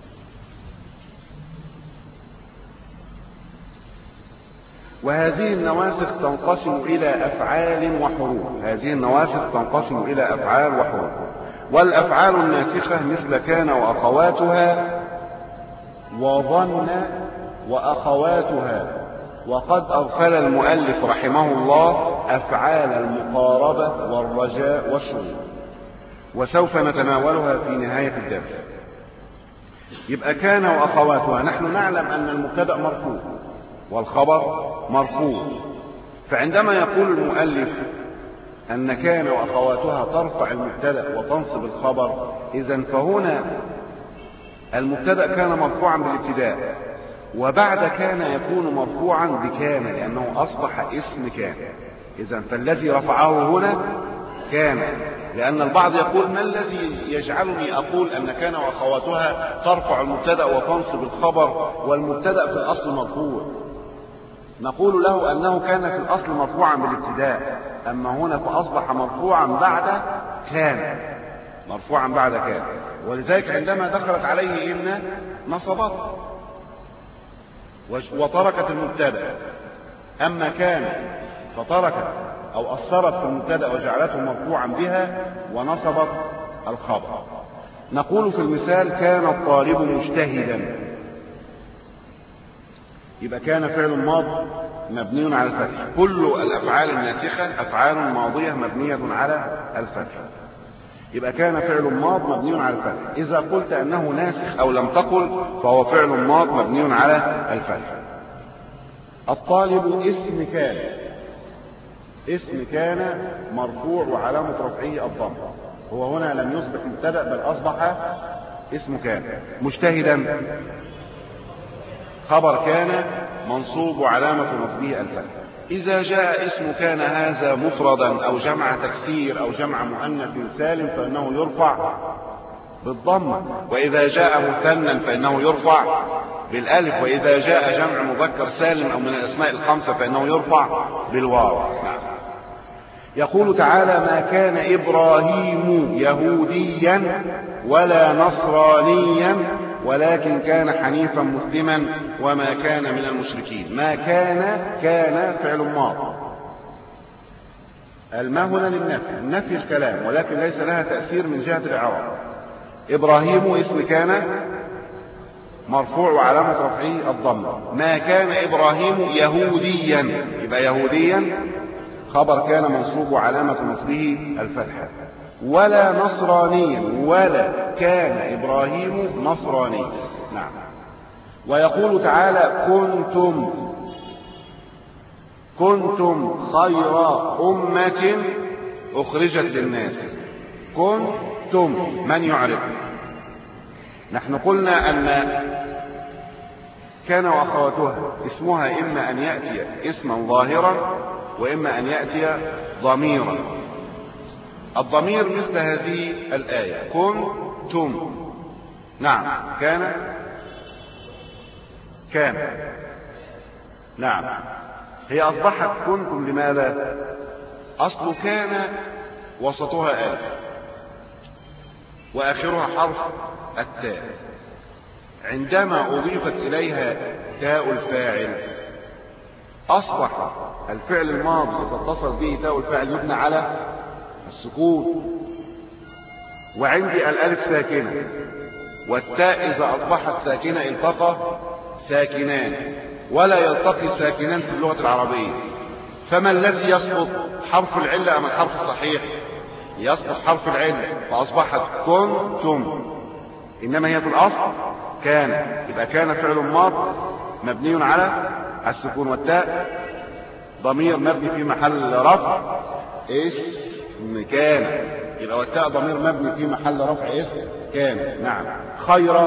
وهذه النواسخ تنقسم إلى أفعال وحروف. هذه النواسخ تنقسم إلى أفعال وحروف. والأفعال الناسخة مثل كان وأخواتها وظن وأخواتها. وقد أغفل المؤلف رحمه الله أفعال المقاربة والرجاء والشروط، وسوف نتناولها في نهاية الدرس. يبقى كان وأخواتها، نحن نعلم أن المبتدأ مرفوع والخبر مرفوع، فعندما يقول المؤلف أن كان وأخواتها ترفع المبتدأ وتنصب الخبر، إذن فهنا المبتدأ كان مرفوعا بالابتداء، وبعد كان يكون مرفوعا بكان لأنه أصبح اسم كان. إذن فالذي رفعه هنا كان، لأن البعض يقول ما الذي يجعلني أقول أن كان وأخواتها ترفع المبتدأ وتنصب الخبر والمبتدأ في الأصل مرفوع؟ نقول له أنه كان في الأصل مرفوعا بالابتداء، أما هنا فأصبح مرفوعا بعد كان، مرفوعا بعد كان، ولذلك عندما دخلت عليه إن نصبته وتركت المبتدأ. أما كان فتركت أو أثرت في المبتدأ وجعلته مرفوعا بها ونصبت الخبر. نقول في المثال كان الطالب مجتهدا، يبقى كان فعل ماض مبني على الفتح. كل الأفعال الناسخة أفعال ماضية مبنية على الفتح. يبقى كان فعل ماض مبني على الفتح. إذا قلت أنه ناسخ أو لم تقل فهو فعل ماض مبني على الفتح. الطالب اسم كان، اسم كان مرفوع وعلامة رفعه الضم. هو هنا لم يصبح مبتدأ بل أصبح اسم كان. مجتهدا خبر كان منصوب وعلامة نصبه الفتح. إذا جاء اسم كان هذا مفردا أو جمع تكسير أو جمع مؤنث سالم فإنه يرفع بالضمة، وإذا جاء مثنى فإنه يرفع بالألف، وإذا جاء جمع مذكر سالم أو من الأسماء الخمسة فإنه يرفع بالواو. يقول تعالى ما كان إبراهيم يهوديا ولا نصرانيا ولكن كان حنيفا مسلما وما كان من المشركين. ما كان، كان فعل ماض، الماء هنا للنفي، النفي الكلام ولكن ليس لها تأثير من جهة الإعراب. إبراهيم اسم كان مرفوع وعلامة رفعه الضمة. ما كان إبراهيم يهوديا، يبقى يهوديا خبر كان منصوب وعلامة نصبه الفتحة. ولا نصرانيا، ولا كان إبراهيم نصرانيا. نعم. ويقول تعالى كنتم، كنتم خير أمة أخرجت للناس. كنتم من يعرف؟ نحن قلنا أن كان وأخواتها اسمها إما أن يأتي اسما ظاهرا وإما أن يأتي ضميرا. الضمير مثل هذه الآية كنتم. نعم. كان، كان. نعم. هي أصبحت كنتم لماذا؟ أصل كان وسطها ألف وآخرها حرف التاء. عندما أضيفت إليها تاء الفاعل أصبح الفعل الماضي إذا اتصل به تاء الفاعل يبنى على السكون، وعندي الألف ساكنة والتاء إذا أصبحت ساكنة التقى ساكنان، ولا يلتقي ساكنان في اللغة العربية. فما الذي يسقط؟ حرف العلة أم الحرف الصحيح؟ يسقط حرف العلة فأصبحت كنتم، إنما هي في الأصل كان. يبقى كان فعل ماض مبني على السكون والتاء ضمير مبني في محل رفع اسم كان. يبقى والتاء ضمير مبني في محل رفع اسم كان. نعم. خير.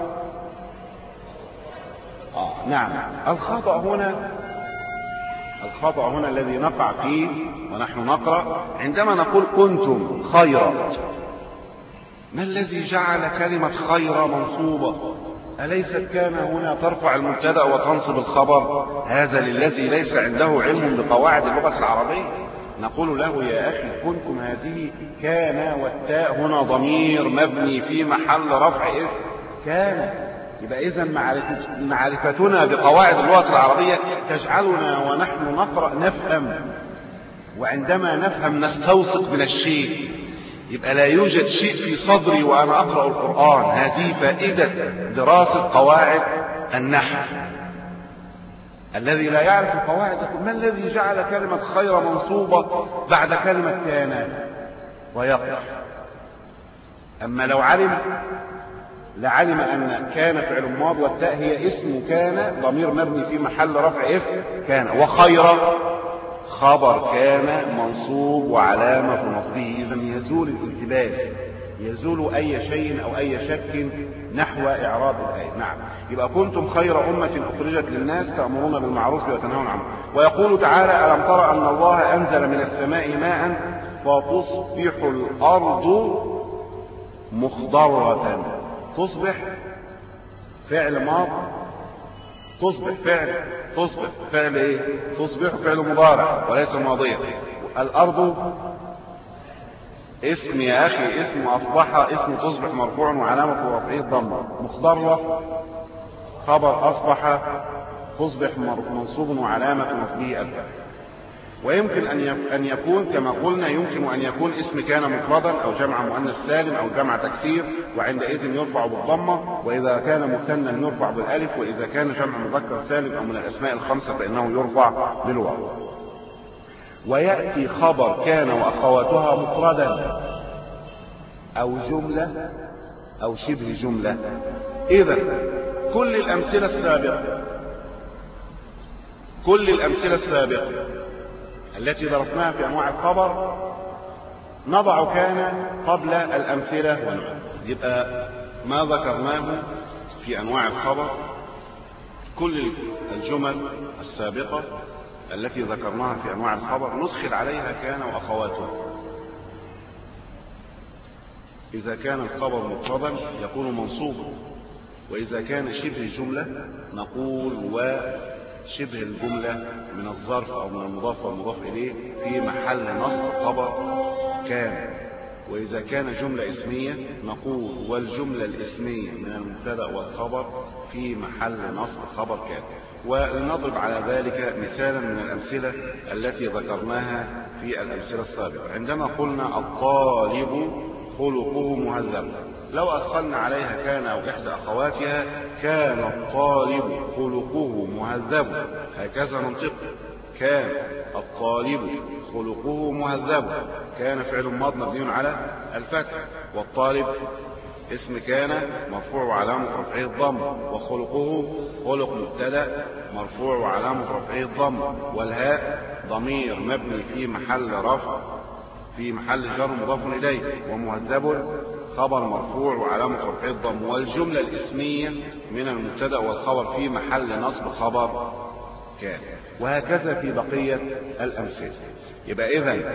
آه نعم. الخطأ هنا الخطأ هنا الذي نقع فيه ونحن نقرأ عندما نقول كنتم خيرا. ما الذي جعل كلمة خير منصوبة؟ أليست كان هنا ترفع المبتدأ وتنصب الخبر؟ هذا للذي ليس عنده علم بقواعد اللغة العربية. نقول له يا أخي كنتم هذه كان، والتاء هنا ضمير مبني في محل رفع اسم كان. يبقى إذن معرفتنا بقواعد اللغة العربية تجعلنا ونحن نقرأ نفهم، وعندما نفهم نستوثق من الشيء. يبقى لا يوجد شيء في صدري وأنا أقرأ القرآن. هذه فائدة دراسة قواعد النحو. الذي لا يعرف القواعد يقول ما الذي جعل كلمة خير منصوبة بعد كلمة كان ويقف. أما لو علم لعلم أن كان فعل ماض والتاء هي اسم كان ضمير مبني في محل رفع اسم كان، وخير خبر كان منصوب وعلامة نصبه. إذن يزول الالتباس، يزول أي شيء أو أي شك نحو إعراب الآية. نعم. يبقى كنتم خير أمة أخرجت للناس تأمرون بالمعروف وتنهون عنه. ويقول تعالى ألم ترى أن الله أنزل من السماء ماء فتصبح الأرض مخضرة. تصبح فعل ماض، تصبح فعل تصبح فعل ايه؟ تصبح فعل مضارع وليس ماضيا. الأرض اسم يا أخي، اسم أصبح، اسم تصبح مرفوع وعلامة رفعه الضمة. مخضرة خبر أصبح تصبح منصوب وعلامة نصبه الفتح. ويمكن أن يكون كما قلنا يمكن أن يكون اسم كان مفردا أو جمع مؤنث سالم أو جمع تكسير، وعندئذ يرفع بالضمة، وإذا كان مثنى يرفع بالألف، وإذا كان جمع مذكر سالم أو من الأسماء الخمسة فإنه يرفع بالواو. ويأتي خبر كان وأخواتها مفردا أو جملة أو شبه جملة. إذا كل الأمثلة السابقة كل الأمثلة السابقة التي درسناها في أنواع الخبر نضع كان قبل الأمثلة ونوع. يبقى ما ذكرناه في أنواع الخبر كل الجمل السابقة التي ذكرناها في أنواع الخبر ندخل عليها كان وأخواتها. إذا كان الخبر مفردا يكون منصوبا، وإذا كان شبه جملة نقول وشبه الجملة من الظرف أو من المضاف والمضاف إليه في محل نصب خبر كان. وإذا كان جملة اسمية نقول والجملة الاسمية من المبتدأ والخبر في محل نصب خبر كان. ولنضرب على ذلك مثالا من الأمثلة التي ذكرناها في الأمثلة السابقة. عندما قلنا الطالب خلقه مهذب، لو أدخلنا عليها كان أو إحدى أخواتها كان الطالب خلقه مهذب، هكذا ننطق كان الطالب خلقه مهذب. كان فعل ماض مبني على الفتح، والطالب اسم كان مرفوع وعلامة رفعه الضم، وخلقه خلق مبتدأ مرفوع وعلامة رفعه الضم، والهاء ضمير مبني في محل رفع في محل جر مضاف إليه، ومهذب خبر مرفوع وعلامة رفعه الضم، والجملة الاسمية من المبتدأ والخبر في محل نصب خبر كان. وهكذا في بقية الأمثلة. يبقى إذن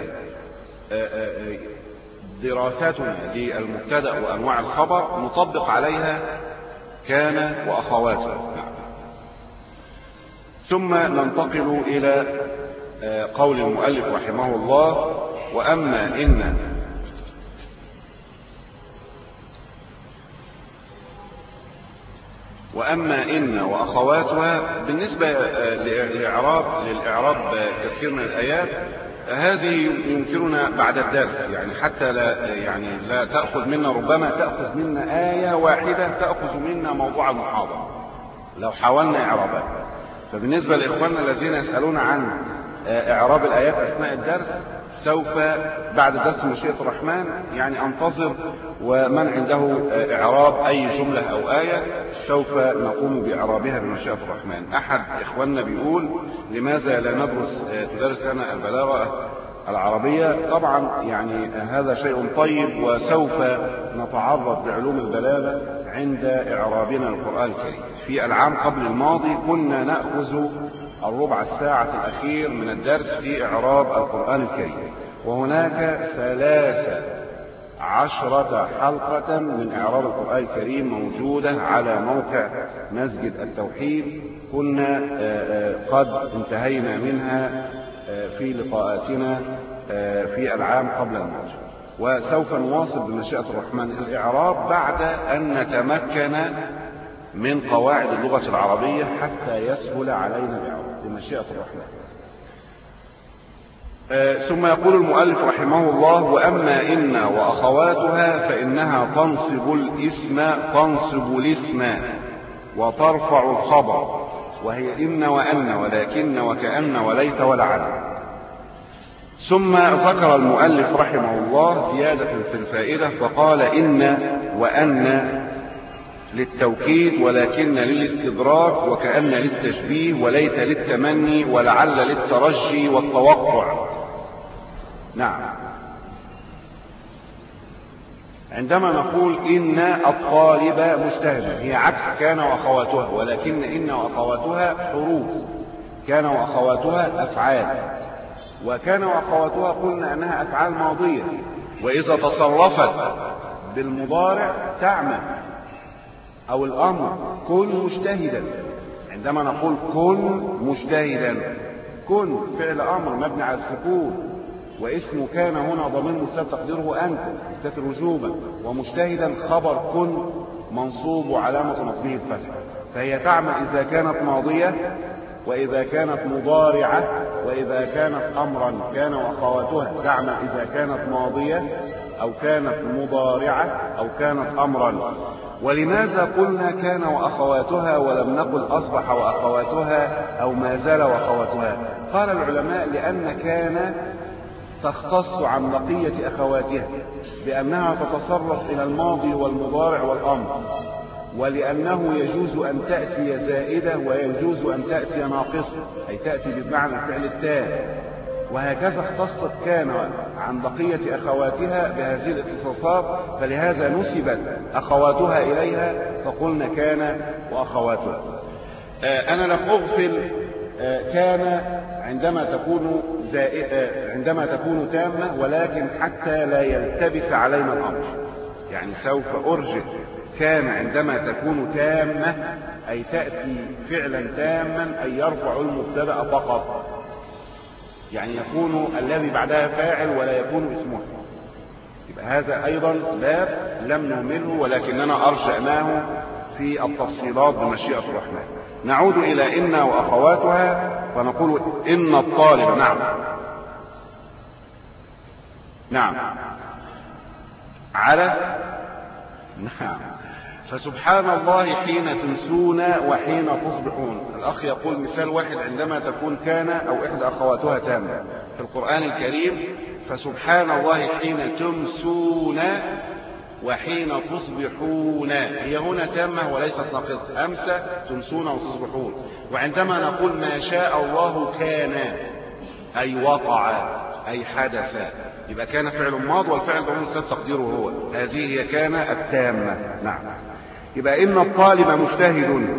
دراستنا للمبتدأ وأنواع الخبر نطبق عليها كان وأخواتها. ثم ننتقل إلى قول المؤلف رحمه الله: وأما إن وأما إن وأخواتها بالنسبة للإعراب للإعراب كثير من الآيات هذه يمكننا بعد الدرس، يعني حتى لا يعني لا تأخذ منا، ربما تأخذ منا آية واحدة تأخذ منا موضوع المحاضرة لو حاولنا إعرابها. فبالنسبة لإخواننا الذين يسألون عن إعراب الآيات أثناء الدرس سوف بعد درس مشيئة الرحمن يعني أنتظر، ومن عنده إعراب أي جملة أو آية سوف نقوم بإعرابها بمشيئة الرحمن. أحد إخواننا بيقول: لماذا لا ندرس تدرس لنا البلاغة العربية. طبعا يعني هذا شيء طيب، وسوف نتعرض لعلوم البلاغة عند إعرابنا للقرآن الكريم. في العام قبل الماضي كنا نأخذ الربع الساعة الأخير من الدرس في إعراب القرآن الكريم، وهناك ثلاثة عشرة حلقة من إعراب القرآن الكريم موجودة على موقع مسجد التوحيد، كنا قد انتهينا منها في لقاءاتنا في العام قبل الماضي، وسوف نواصل بمشيئة الرحمن الإعراب بعد أن نتمكن من قواعد اللغة العربية حتى يسهل علينا الإعراب بمشيئة الرحمن. ثم يقول المؤلف رحمه الله: وأما إن وأخواتها فإنها تنصب الاسم تنصب الاسم وترفع الخبر، وهي إن وأن ولكن وكأن وليت ولعل. ثم ذكر المؤلف رحمه الله زيادة في الفائدة فقال: إن وأن للتوكيد، ولكن للاستدراك، وكأن للتشبيه، وليت للتمني، ولعل للترجي والتوقع. نعم، عندما نقول إن الطالب مجتهد هي عكس كان وأخواتها، ولكن إن وأخواتها حروف، كان وأخواتها أفعال، وكان وأخواتها قلنا أنها أفعال ماضية، وإذا تصرفت بالمضارع تعمل أو الأمر كن مجتهدا. عندما نقول كن مجتهدا، كن فعل أمر مبني على السكون، واسم كان هنا ضمير مستتر تقديره أنت مستتر وجوبا، ومجتهدا خبر كن منصوب وعلامة نصبه الفتح، فهي تعمل إذا كانت ماضية، وإذا كانت مضارعة، وإذا كانت أمرا. كان وأخواتها تعمل إذا كانت ماضية أو كانت مضارعة أو كانت أمرا. ولماذا قلنا كان وأخواتها ولم نقل أصبح وأخواتها أو ما زال وأخواتها؟ قال العلماء: لأن كان تختص عن بقية أخواتها بأنها تتصرف إلى الماضي والمضارع والأمر، ولأنه يجوز أن تأتي زائدة ويجوز أن تأتي ناقصة، أي تأتي بمعنى الفعل التام، وهكذا اختصت كان عن بقية أخواتها بهذه الاختصاصات، فلهذا نسبت أخواتها إليها فقلنا كان وأخواتها. آه أنا لم أغفل آه كان عندما تكون زائدة عندما تكون تامة، ولكن حتى لا يلتبس علينا الأمر، يعني سوف أرجع كان عندما تكون تامة أي تأتي فعلا تاما، أي يرفع المبتدأ فقط، يعني يكون الذي بعدها فاعل ولا يكون اسمه. يبقى هذا أيضا باب لم نهمله ولكننا أرجعناه في التفصيلات بمشيئة الرحمن. نعود إلى إن وأخواتها فنقول إن الطالب. نعم نعم على نعم. فسبحان الله حين تمسون وحين تصبحون. الأخ يقول مثال واحد: عندما تكون كان أو إحدى أخواتها تامة في القرآن الكريم، فسبحان الله حين تمسون وحين تصبحون، هي هنا تامة وليست ناقصة، أمسى تمسون وتصبحون. وعندما نقول ما شاء الله كان أي وقع أي حدث، يبقى كان فعل ماض والفعل ضمير مستتر تقديره هو، هذه هي كان التامة. نعم. يبقى إن الطالب مجتهد.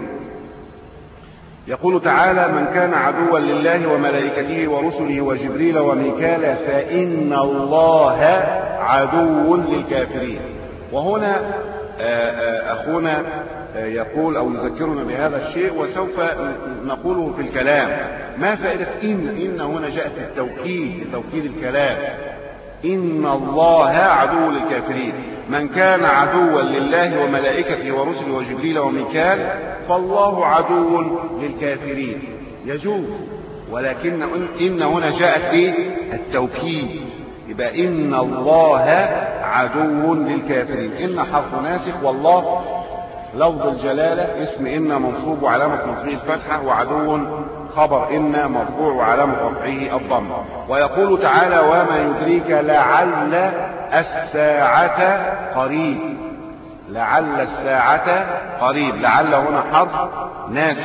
يقول تعالى: من كان عدوا لله وملائكته ورسله وجبريل وميكال فإن الله عدو للكافرين. وهنا أخونا يقول أو يذكرنا بهذا الشيء وسوف نقوله في الكلام. ما فائدة إن؟ إن هنا جاءت التوكيد لتوكيد الكلام. إن الله عدو للكافرين. من كان عدوا لله وملائكته ورسله وجبريل وميكال فالله عدو للكافرين. يجوز، ولكن إن هنا جاءت إيه؟ التوكيد. يبقى إن الله عدو للكافرين. إن حرف ناسخ، والله لفظ الجلالة، اسم إن منصوب وعلامة نصبه الفتحة، وعدو خبر إن مرفوع وعلامة رفعه الضم. ويقول تعالى: وما يدريك لعل الساعة قريب. لعل الساعة قريب. لعل هنا حرف ناسخ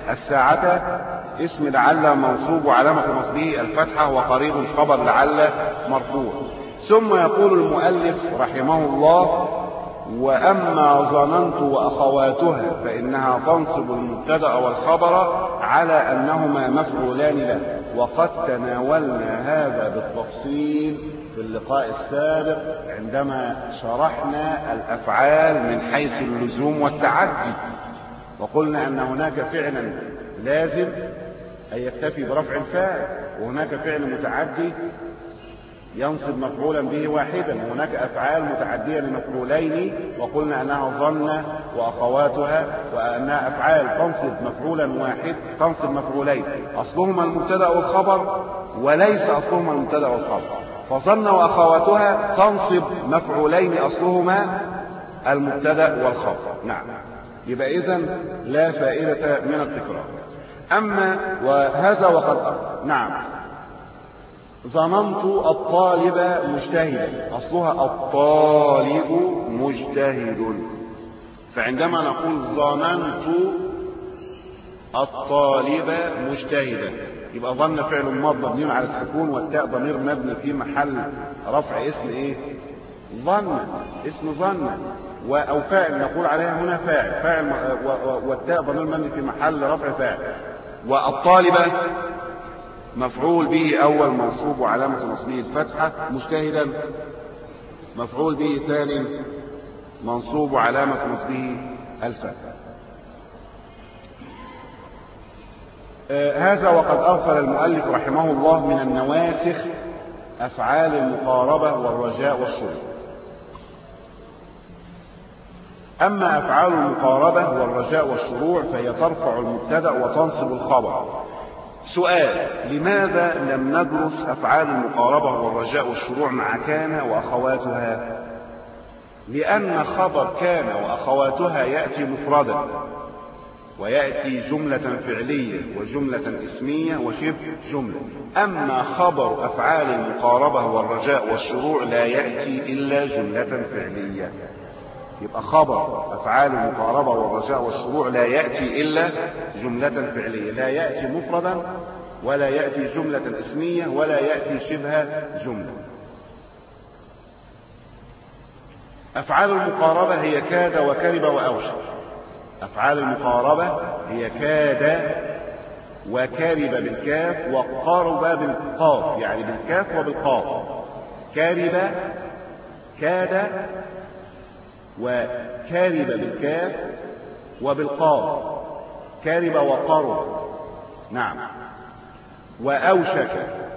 الساعة اسم لعل منصوب وعلامة نصبه الفتحة، وقريب خبر لعل مرفوع. ثم يقول المؤلف رحمه الله: وأما ظننت وأخواتها فإنها تنصب المبتدأ والخبر على أنهما مفعولان له، وقد تناولنا هذا بالتفصيل في اللقاء السابق عندما شرحنا الأفعال من حيث اللزوم والتعدي، وقلنا أن هناك فعلا لازم أن يكتفي برفع الفاعل، وهناك فعل متعدي ينصب مفعولا به واحدا، وهناك أفعال متعدية لمفعولين وقلنا أنها ظن وأخواتها، وأنها أفعال تنصب مفعولا واحد تنصب مفعولين أصلهما المبتدأ والخبر وليس أصلهما المبتدأ والخبر. فظن وأخواتها تنصب مفعولين أصلهما المبتدأ والخبر. نعم، يبقى إذن لا فائدة من التكرار. أما وهذا وقد نعم ظننت الطالب مجتهدا، أصلها الطالب مجتهد، فعندما نقول ظننت الطالب مجتهدا يبقى ظن فعل ماض مبني على السكون، والتاء ضمير مبني في محل رفع اسم ايه؟ ظن، اسم ظن، او فاعل نقول عليها هنا فاعل فاعل والتاء ضمير مبني في محل رفع فاعل. والطالبة مفعول به أول منصوب وعلامة نصبه الفتحة، مجتهدا مفعول به ثاني منصوب وعلامة نصبه الفتحة. آه هذا وقد أغفل المؤلف رحمه الله من النواسخ أفعال المقاربة والرجاء والشروع. أما أفعال المقاربة والرجاء والشروع فهي ترفع المبتدأ وتنصب الخبر. سؤال: لماذا لم ندرس أفعال المقاربة والرجاء والشروع مع كان وأخواتها؟ لأن خبر كان وأخواتها يأتي مفردا، ويأتي جملة فعلية وجملة اسمية وشبه جملة. أما خبر أفعال المقاربة والرجاء والشروع لا يأتي إلا جملة فعلية. يبقى خبر أفعال المقاربة والرجاء والشروع لا يأتي إلا جملة فعلية، لا يأتي مفردا ولا يأتي جملة اسمية ولا يأتي شبه جملة. أفعال المقاربة هي كاد وكرب وأوشك. أفعال المقاربة هي كاد وكرب بالكاف وقرب بالقاف، يعني بالكاف وبالقاف. كرب كاد وكارب بالكاف وبالقاف، كارب وقرب. نعم. وأوشك،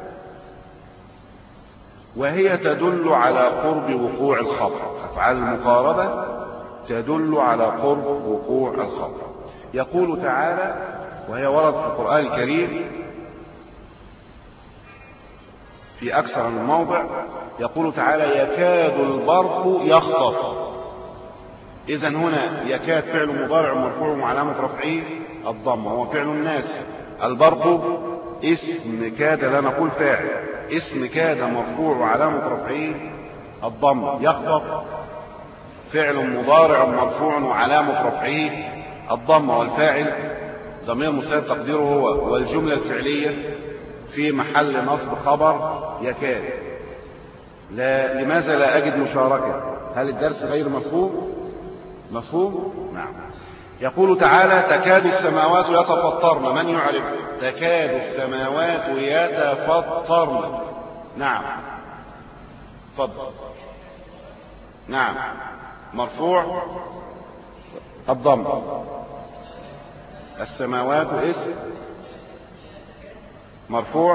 وهي تدل على قرب وقوع الخبر. أفعال المقاربة تدل على قرب وقوع الخبر. يقول تعالى، وهي ورد في القرآن الكريم في أكثر من موضع، يقول تعالى: يكاد البرق يخطف. إذن هنا يكاد فعل مضارع مرفوع وعلامة رفعه الضمة، هو فعل ناسخ. البرق اسم كاد، لا نقول فاعل، اسم كاد مرفوع وعلامة رفعه الضمة. يخطف فعل مضارع مرفوع وعلامة رفعه الضمة، والفاعل ضمير مستتر تقديره هو، والجملة الفعلية في محل نصب خبر يكاد. لا لماذا لا أجد مشاركة؟ هل الدرس غير مفهوم؟ مفهوم؟ نعم. يقول تعالى: تكاد السماوات يتفطرن. من يعرف؟ تكاد السماوات يتفطرن. نعم، تفضل. نعم، مرفوع الضم. السماوات اسم مرفوع.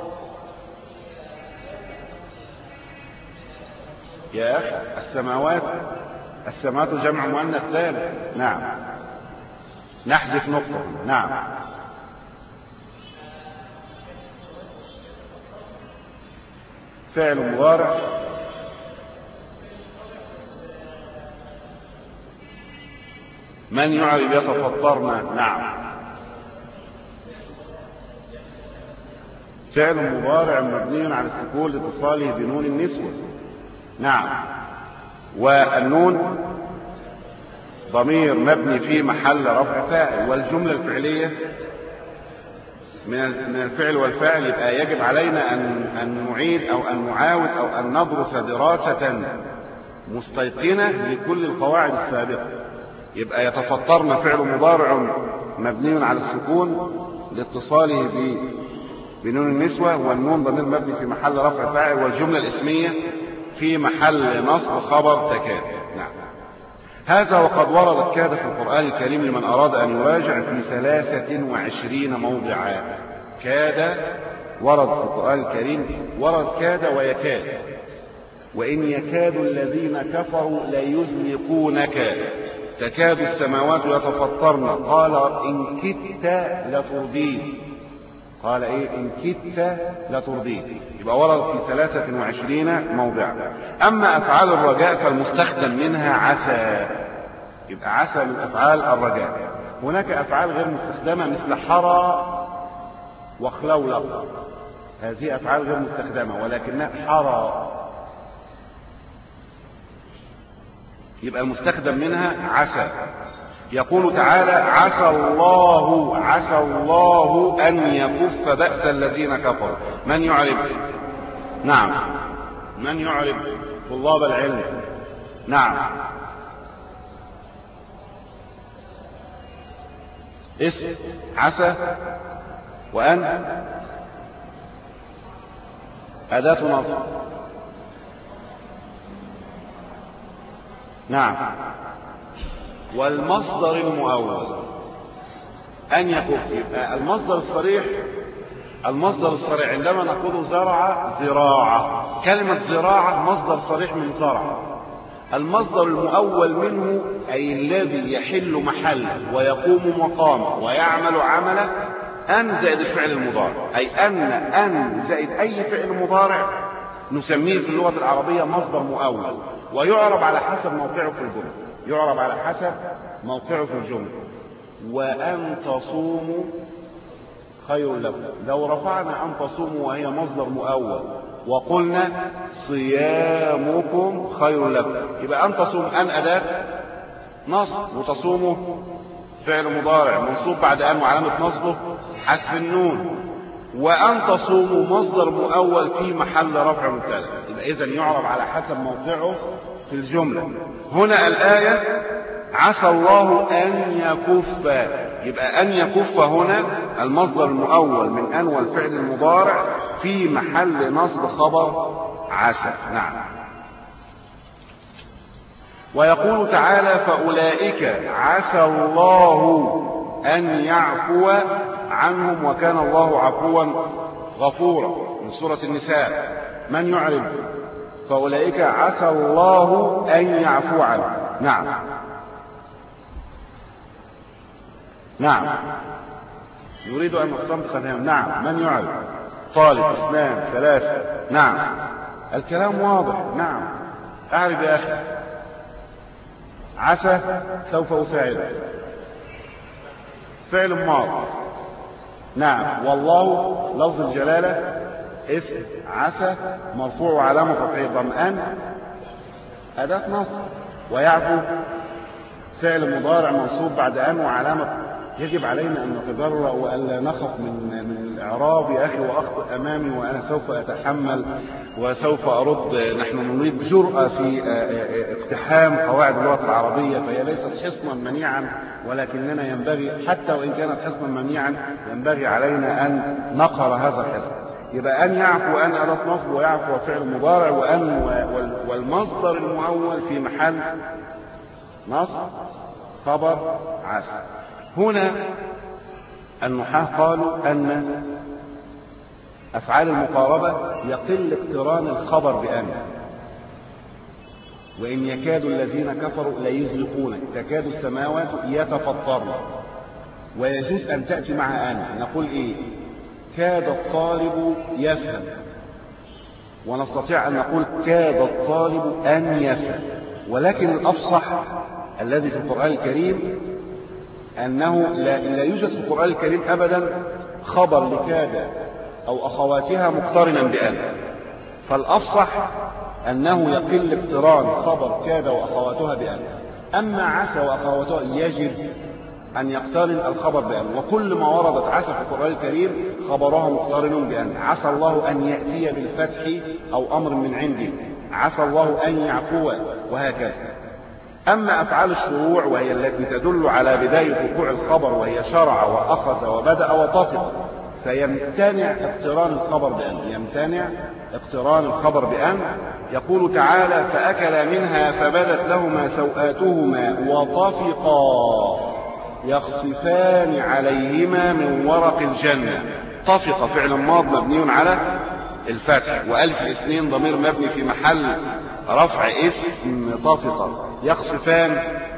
يا أخي السماوات، السماوات جمع مؤنث ثالث. نعم، نحذف نقطة. نعم. فعل مضارع من يعرب يتفطرن. نعم، فعل مضارع مبني على السكون لاتصاله بنون النسوة. نعم، والنون ضمير مبني في محل رفع فاعل، والجملة الفعلية من الفعل والفاعل، يبقى يجب علينا أن أن نعيد أو أن نعاود أو أن ندرس دراسة مستيقنة لكل القواعد السابقة. يبقى يتفطرن فعل مضارع مبني على السكون لاتصاله بنون النسوة، والنون ضمير مبني في محل رفع فاعل، والجملة الاسمية في محل نصب خبر تكاد. نعم. هذا وقد وردت كاد في القرآن الكريم لمن أراد أن يراجع في ثلاثة وعشرين موضعا. كاد ورد في القرآن الكريم، ورد كاد ويكاد. وإن يكاد الذين كفروا ليزلقونك تكاد السماوات يتفطرن قال إن كدت لتردين، قال إيه إن كدت لتردين. يبقى ورد في ثلاثة وعشرين موضعا. أما أفعال الرجاء فالمستخدم منها عسى، يبقى عسى من أفعال الرجاء. هناك أفعال غير مستخدمة مثل حرى وخلولق، هذه أفعال غير مستخدمة ولكنها حرى، يبقى المستخدم منها عسى. يقول تعالى عسى الله عسى الله أن يكف بأس الذين كفروا. من يعرب؟ نعم، من يعرب؟ طلاب العلم. نعم. اسم عسى وأن أداة نصب. نعم. والمصدر المؤول أن يكف. يبقى المصدر الصريح، المصدر الصريح عندما نقول زرع زراعة، كلمة زراعة مصدر صريح من زرع. المصدر المؤول منه أي الذي يحل محل ويقوم مقامه ويعمل عمله أن زائد الفعل المضارع، أي أن أن زائد أي فعل مضارع نسميه في اللغة العربية مصدر مؤول، ويعرب على حسب موقعه في الجملة، يعرب على حسب موقعه في الجملة. وأن تصوموا خير لكم، لو رفعنا أن تصوموا وهي مصدر مؤول وقلنا صيامكم خير لكم، يبقى أن تصوم أن أداة نصب، وتصوموا فعل مضارع منصوب بعد أن وعلامة نصبه حذف النون، وأن تصوموا مصدر مؤول في محل رفع مبتدأ. يبقى إذن يعرب على حسب موقعه في الجملة. هنا الآية عسى الله أن يكف، يبقى أن يكف هنا المصدر المؤول من أن والفعل المضارع في محل نصب خبر عسى. نعم. ويقول تعالى فأولئك عسى الله أن يعفو عنهم وكان الله عفوا غفورا، من سورة النساء. من يعرف؟ فأولئك عسى الله أن يعفو عنهم. نعم. نعم. يريد أن نستنطق الكلام. نعم. من يعرف؟ طالب، اثنان، ثلاثة. نعم. الكلام واضح. نعم. أعرف يا أخي. عسى سوف أساعدك، فعل ماضي. نعم. والله لفظ الجلالة اسم عسى مرفوع علامة رفعه ضمآن أداة نصب، ويعفو فعل مضارع منصوب بعد أن وعلامة. يجب علينا أن نتجرأ وألا نخف من من الإعراب يا أخي، وأخطئ أمامي وأنا سوف أتحمل وسوف أرد. نحن نريد جرأة في اقتحام قواعد اللغة العربية، فهي ليست حصنا منيعا، ولكننا ينبغي حتى وإن كانت حصنا منيعا ينبغي علينا أن نقر هذا الحصن. يبقى أن يعفو أن أداة نصب، ويعفو فعل مضارع، وأن والمصدر المؤول في محل نصب خبر عسى. هنا النحاة قالوا أن أفعال المقاربة يقل اقتران الخبر بأن. وإن يكاد الذين كفروا ليزلقونك تكاد السماوات يتفطرن، ويجوز أن تأتي مع أن. نقول إيه؟ كاد الطالب يفهم، ونستطيع أن نقول كاد الطالب أن يفهم. ولكن الأفصح الذي في القرآن الكريم أنه لا, لا يوجد في القرآن الكريم أبدا خبر لكاد أو أخواتها مقترنا بأن، فالأفصح أنه يقل اقتران خبر كاد وأخواتها بأن. أما عسى وأخواتها يجب أن يقترن الخبر بأن، وكل ما وردت عسى في القرآن الكريم خبرها مقترن بأن. عسى الله أن يأتي بالفتح أو أمر من عنده، عسى الله أن يعفو، وهكذا. أما أفعال الشروع وهي التي تدل على بداية وقوع الخبر، وهي شرع وأخذ وبدأ وطفق، فيمتنع اقتران الخبر بأن، يمتنع اقتران الخبر بأن. يقول تعالى: فأكلا منها فبدت لهما سوآتهما وطفقا يخصفان عليهما من ورق الجنة. طفق فعل ماض مبني على الفتح، وألف الاثنين ضمير مبني في محل رفع اسم طفق. يخصفان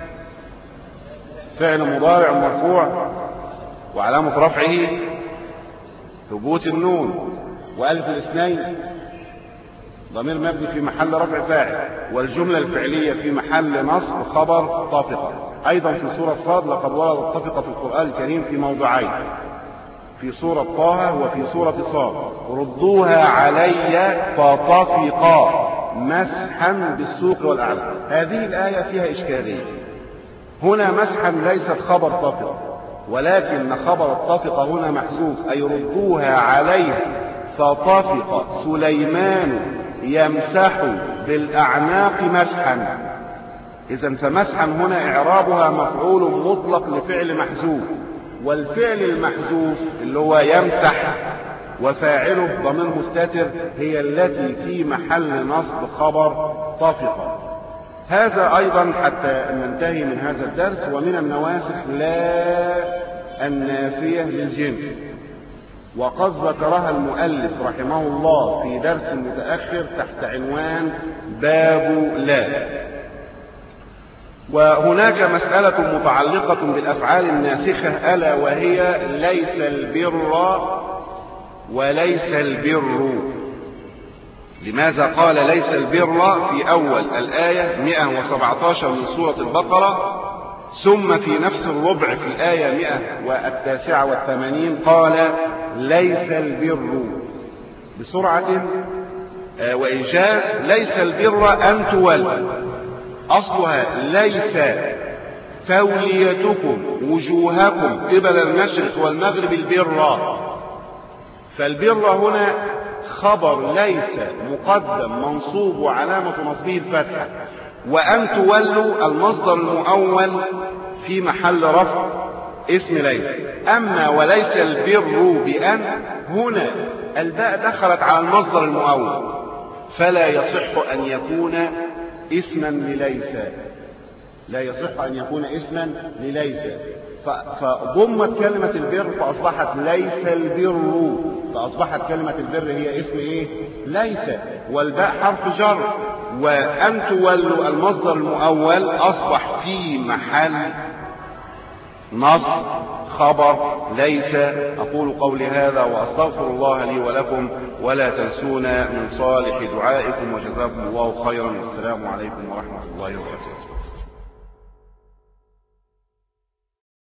فعل مضارع مرفوع وعلامة رفعه ثبوت النون، وألف الاثنين ضمير مبني في محل رفع فاعل، والجملة الفعلية في محل نصب خبر طافقة. أيضا في سورة صاد لقد ورد طافقة في القرآن الكريم في موضعين، في سورة طه وفي سورة صاد. ردوها علي فطفقا مسحا بالسوق والأعناق. هذه الآية فيها إشكالية. هنا مسحا ليست خبر طافقة، ولكن خبر الطافقة هنا محذوف، أي ردوها عليه فطفق سليمان يمسح بالأعناق مسحا. إذن فمسحا هنا إعرابها مفعول مطلق لفعل محذوف، والفعل المحذوف اللي هو يمسح وفاعله ضمير مستتر هي التي في محل نصب خبر طافقة. هذا أيضا حتى ننتهي من هذا الدرس. ومن النواسخ لا النافية للجنس، وقد ذكرها المؤلف رحمه الله في درس متأخر تحت عنوان باب لا. وهناك مسألة متعلقة بالأفعال الناسخة، ألا وهي ليس البر وليس البر. لماذا قال ليس البر في أول الآية مئة وسبعة عشر من سورة البقرة، ثم في نفس الربع في الآية مئة والتاسعة والثمانين قال ليس البر بسرعة وإيجاز؟ ليس البر أن تولوا، أصلها ليس توليتكم وجوهكم قبل المشرق والمغرب البر. فالبر هنا خبر ليس مقدم منصوب وعلامة نصبه الفتحة، وأن تولوا المصدر المؤول في محل رفع اسم ليس. أما وليس البر بأن، هنا الباء دخلت على المصدر المؤول، فلا يصح أن يكون اسما لليس، لا يصح أن يكون اسما لليس. فضمت كلمة البر فأصبحت ليس البر، فأصبحت كلمة البر هي اسم إيه؟ ليس، والباء حرف جر، وأن تولوا المصدر المؤول أصبح في محل نصب خبر ليس. أقول قولي هذا وأستغفر الله لي ولكم، ولا تنسونا من صالح دعائكم، وجزاكم الله خيرا، والسلام عليكم ورحمة الله وبركاته.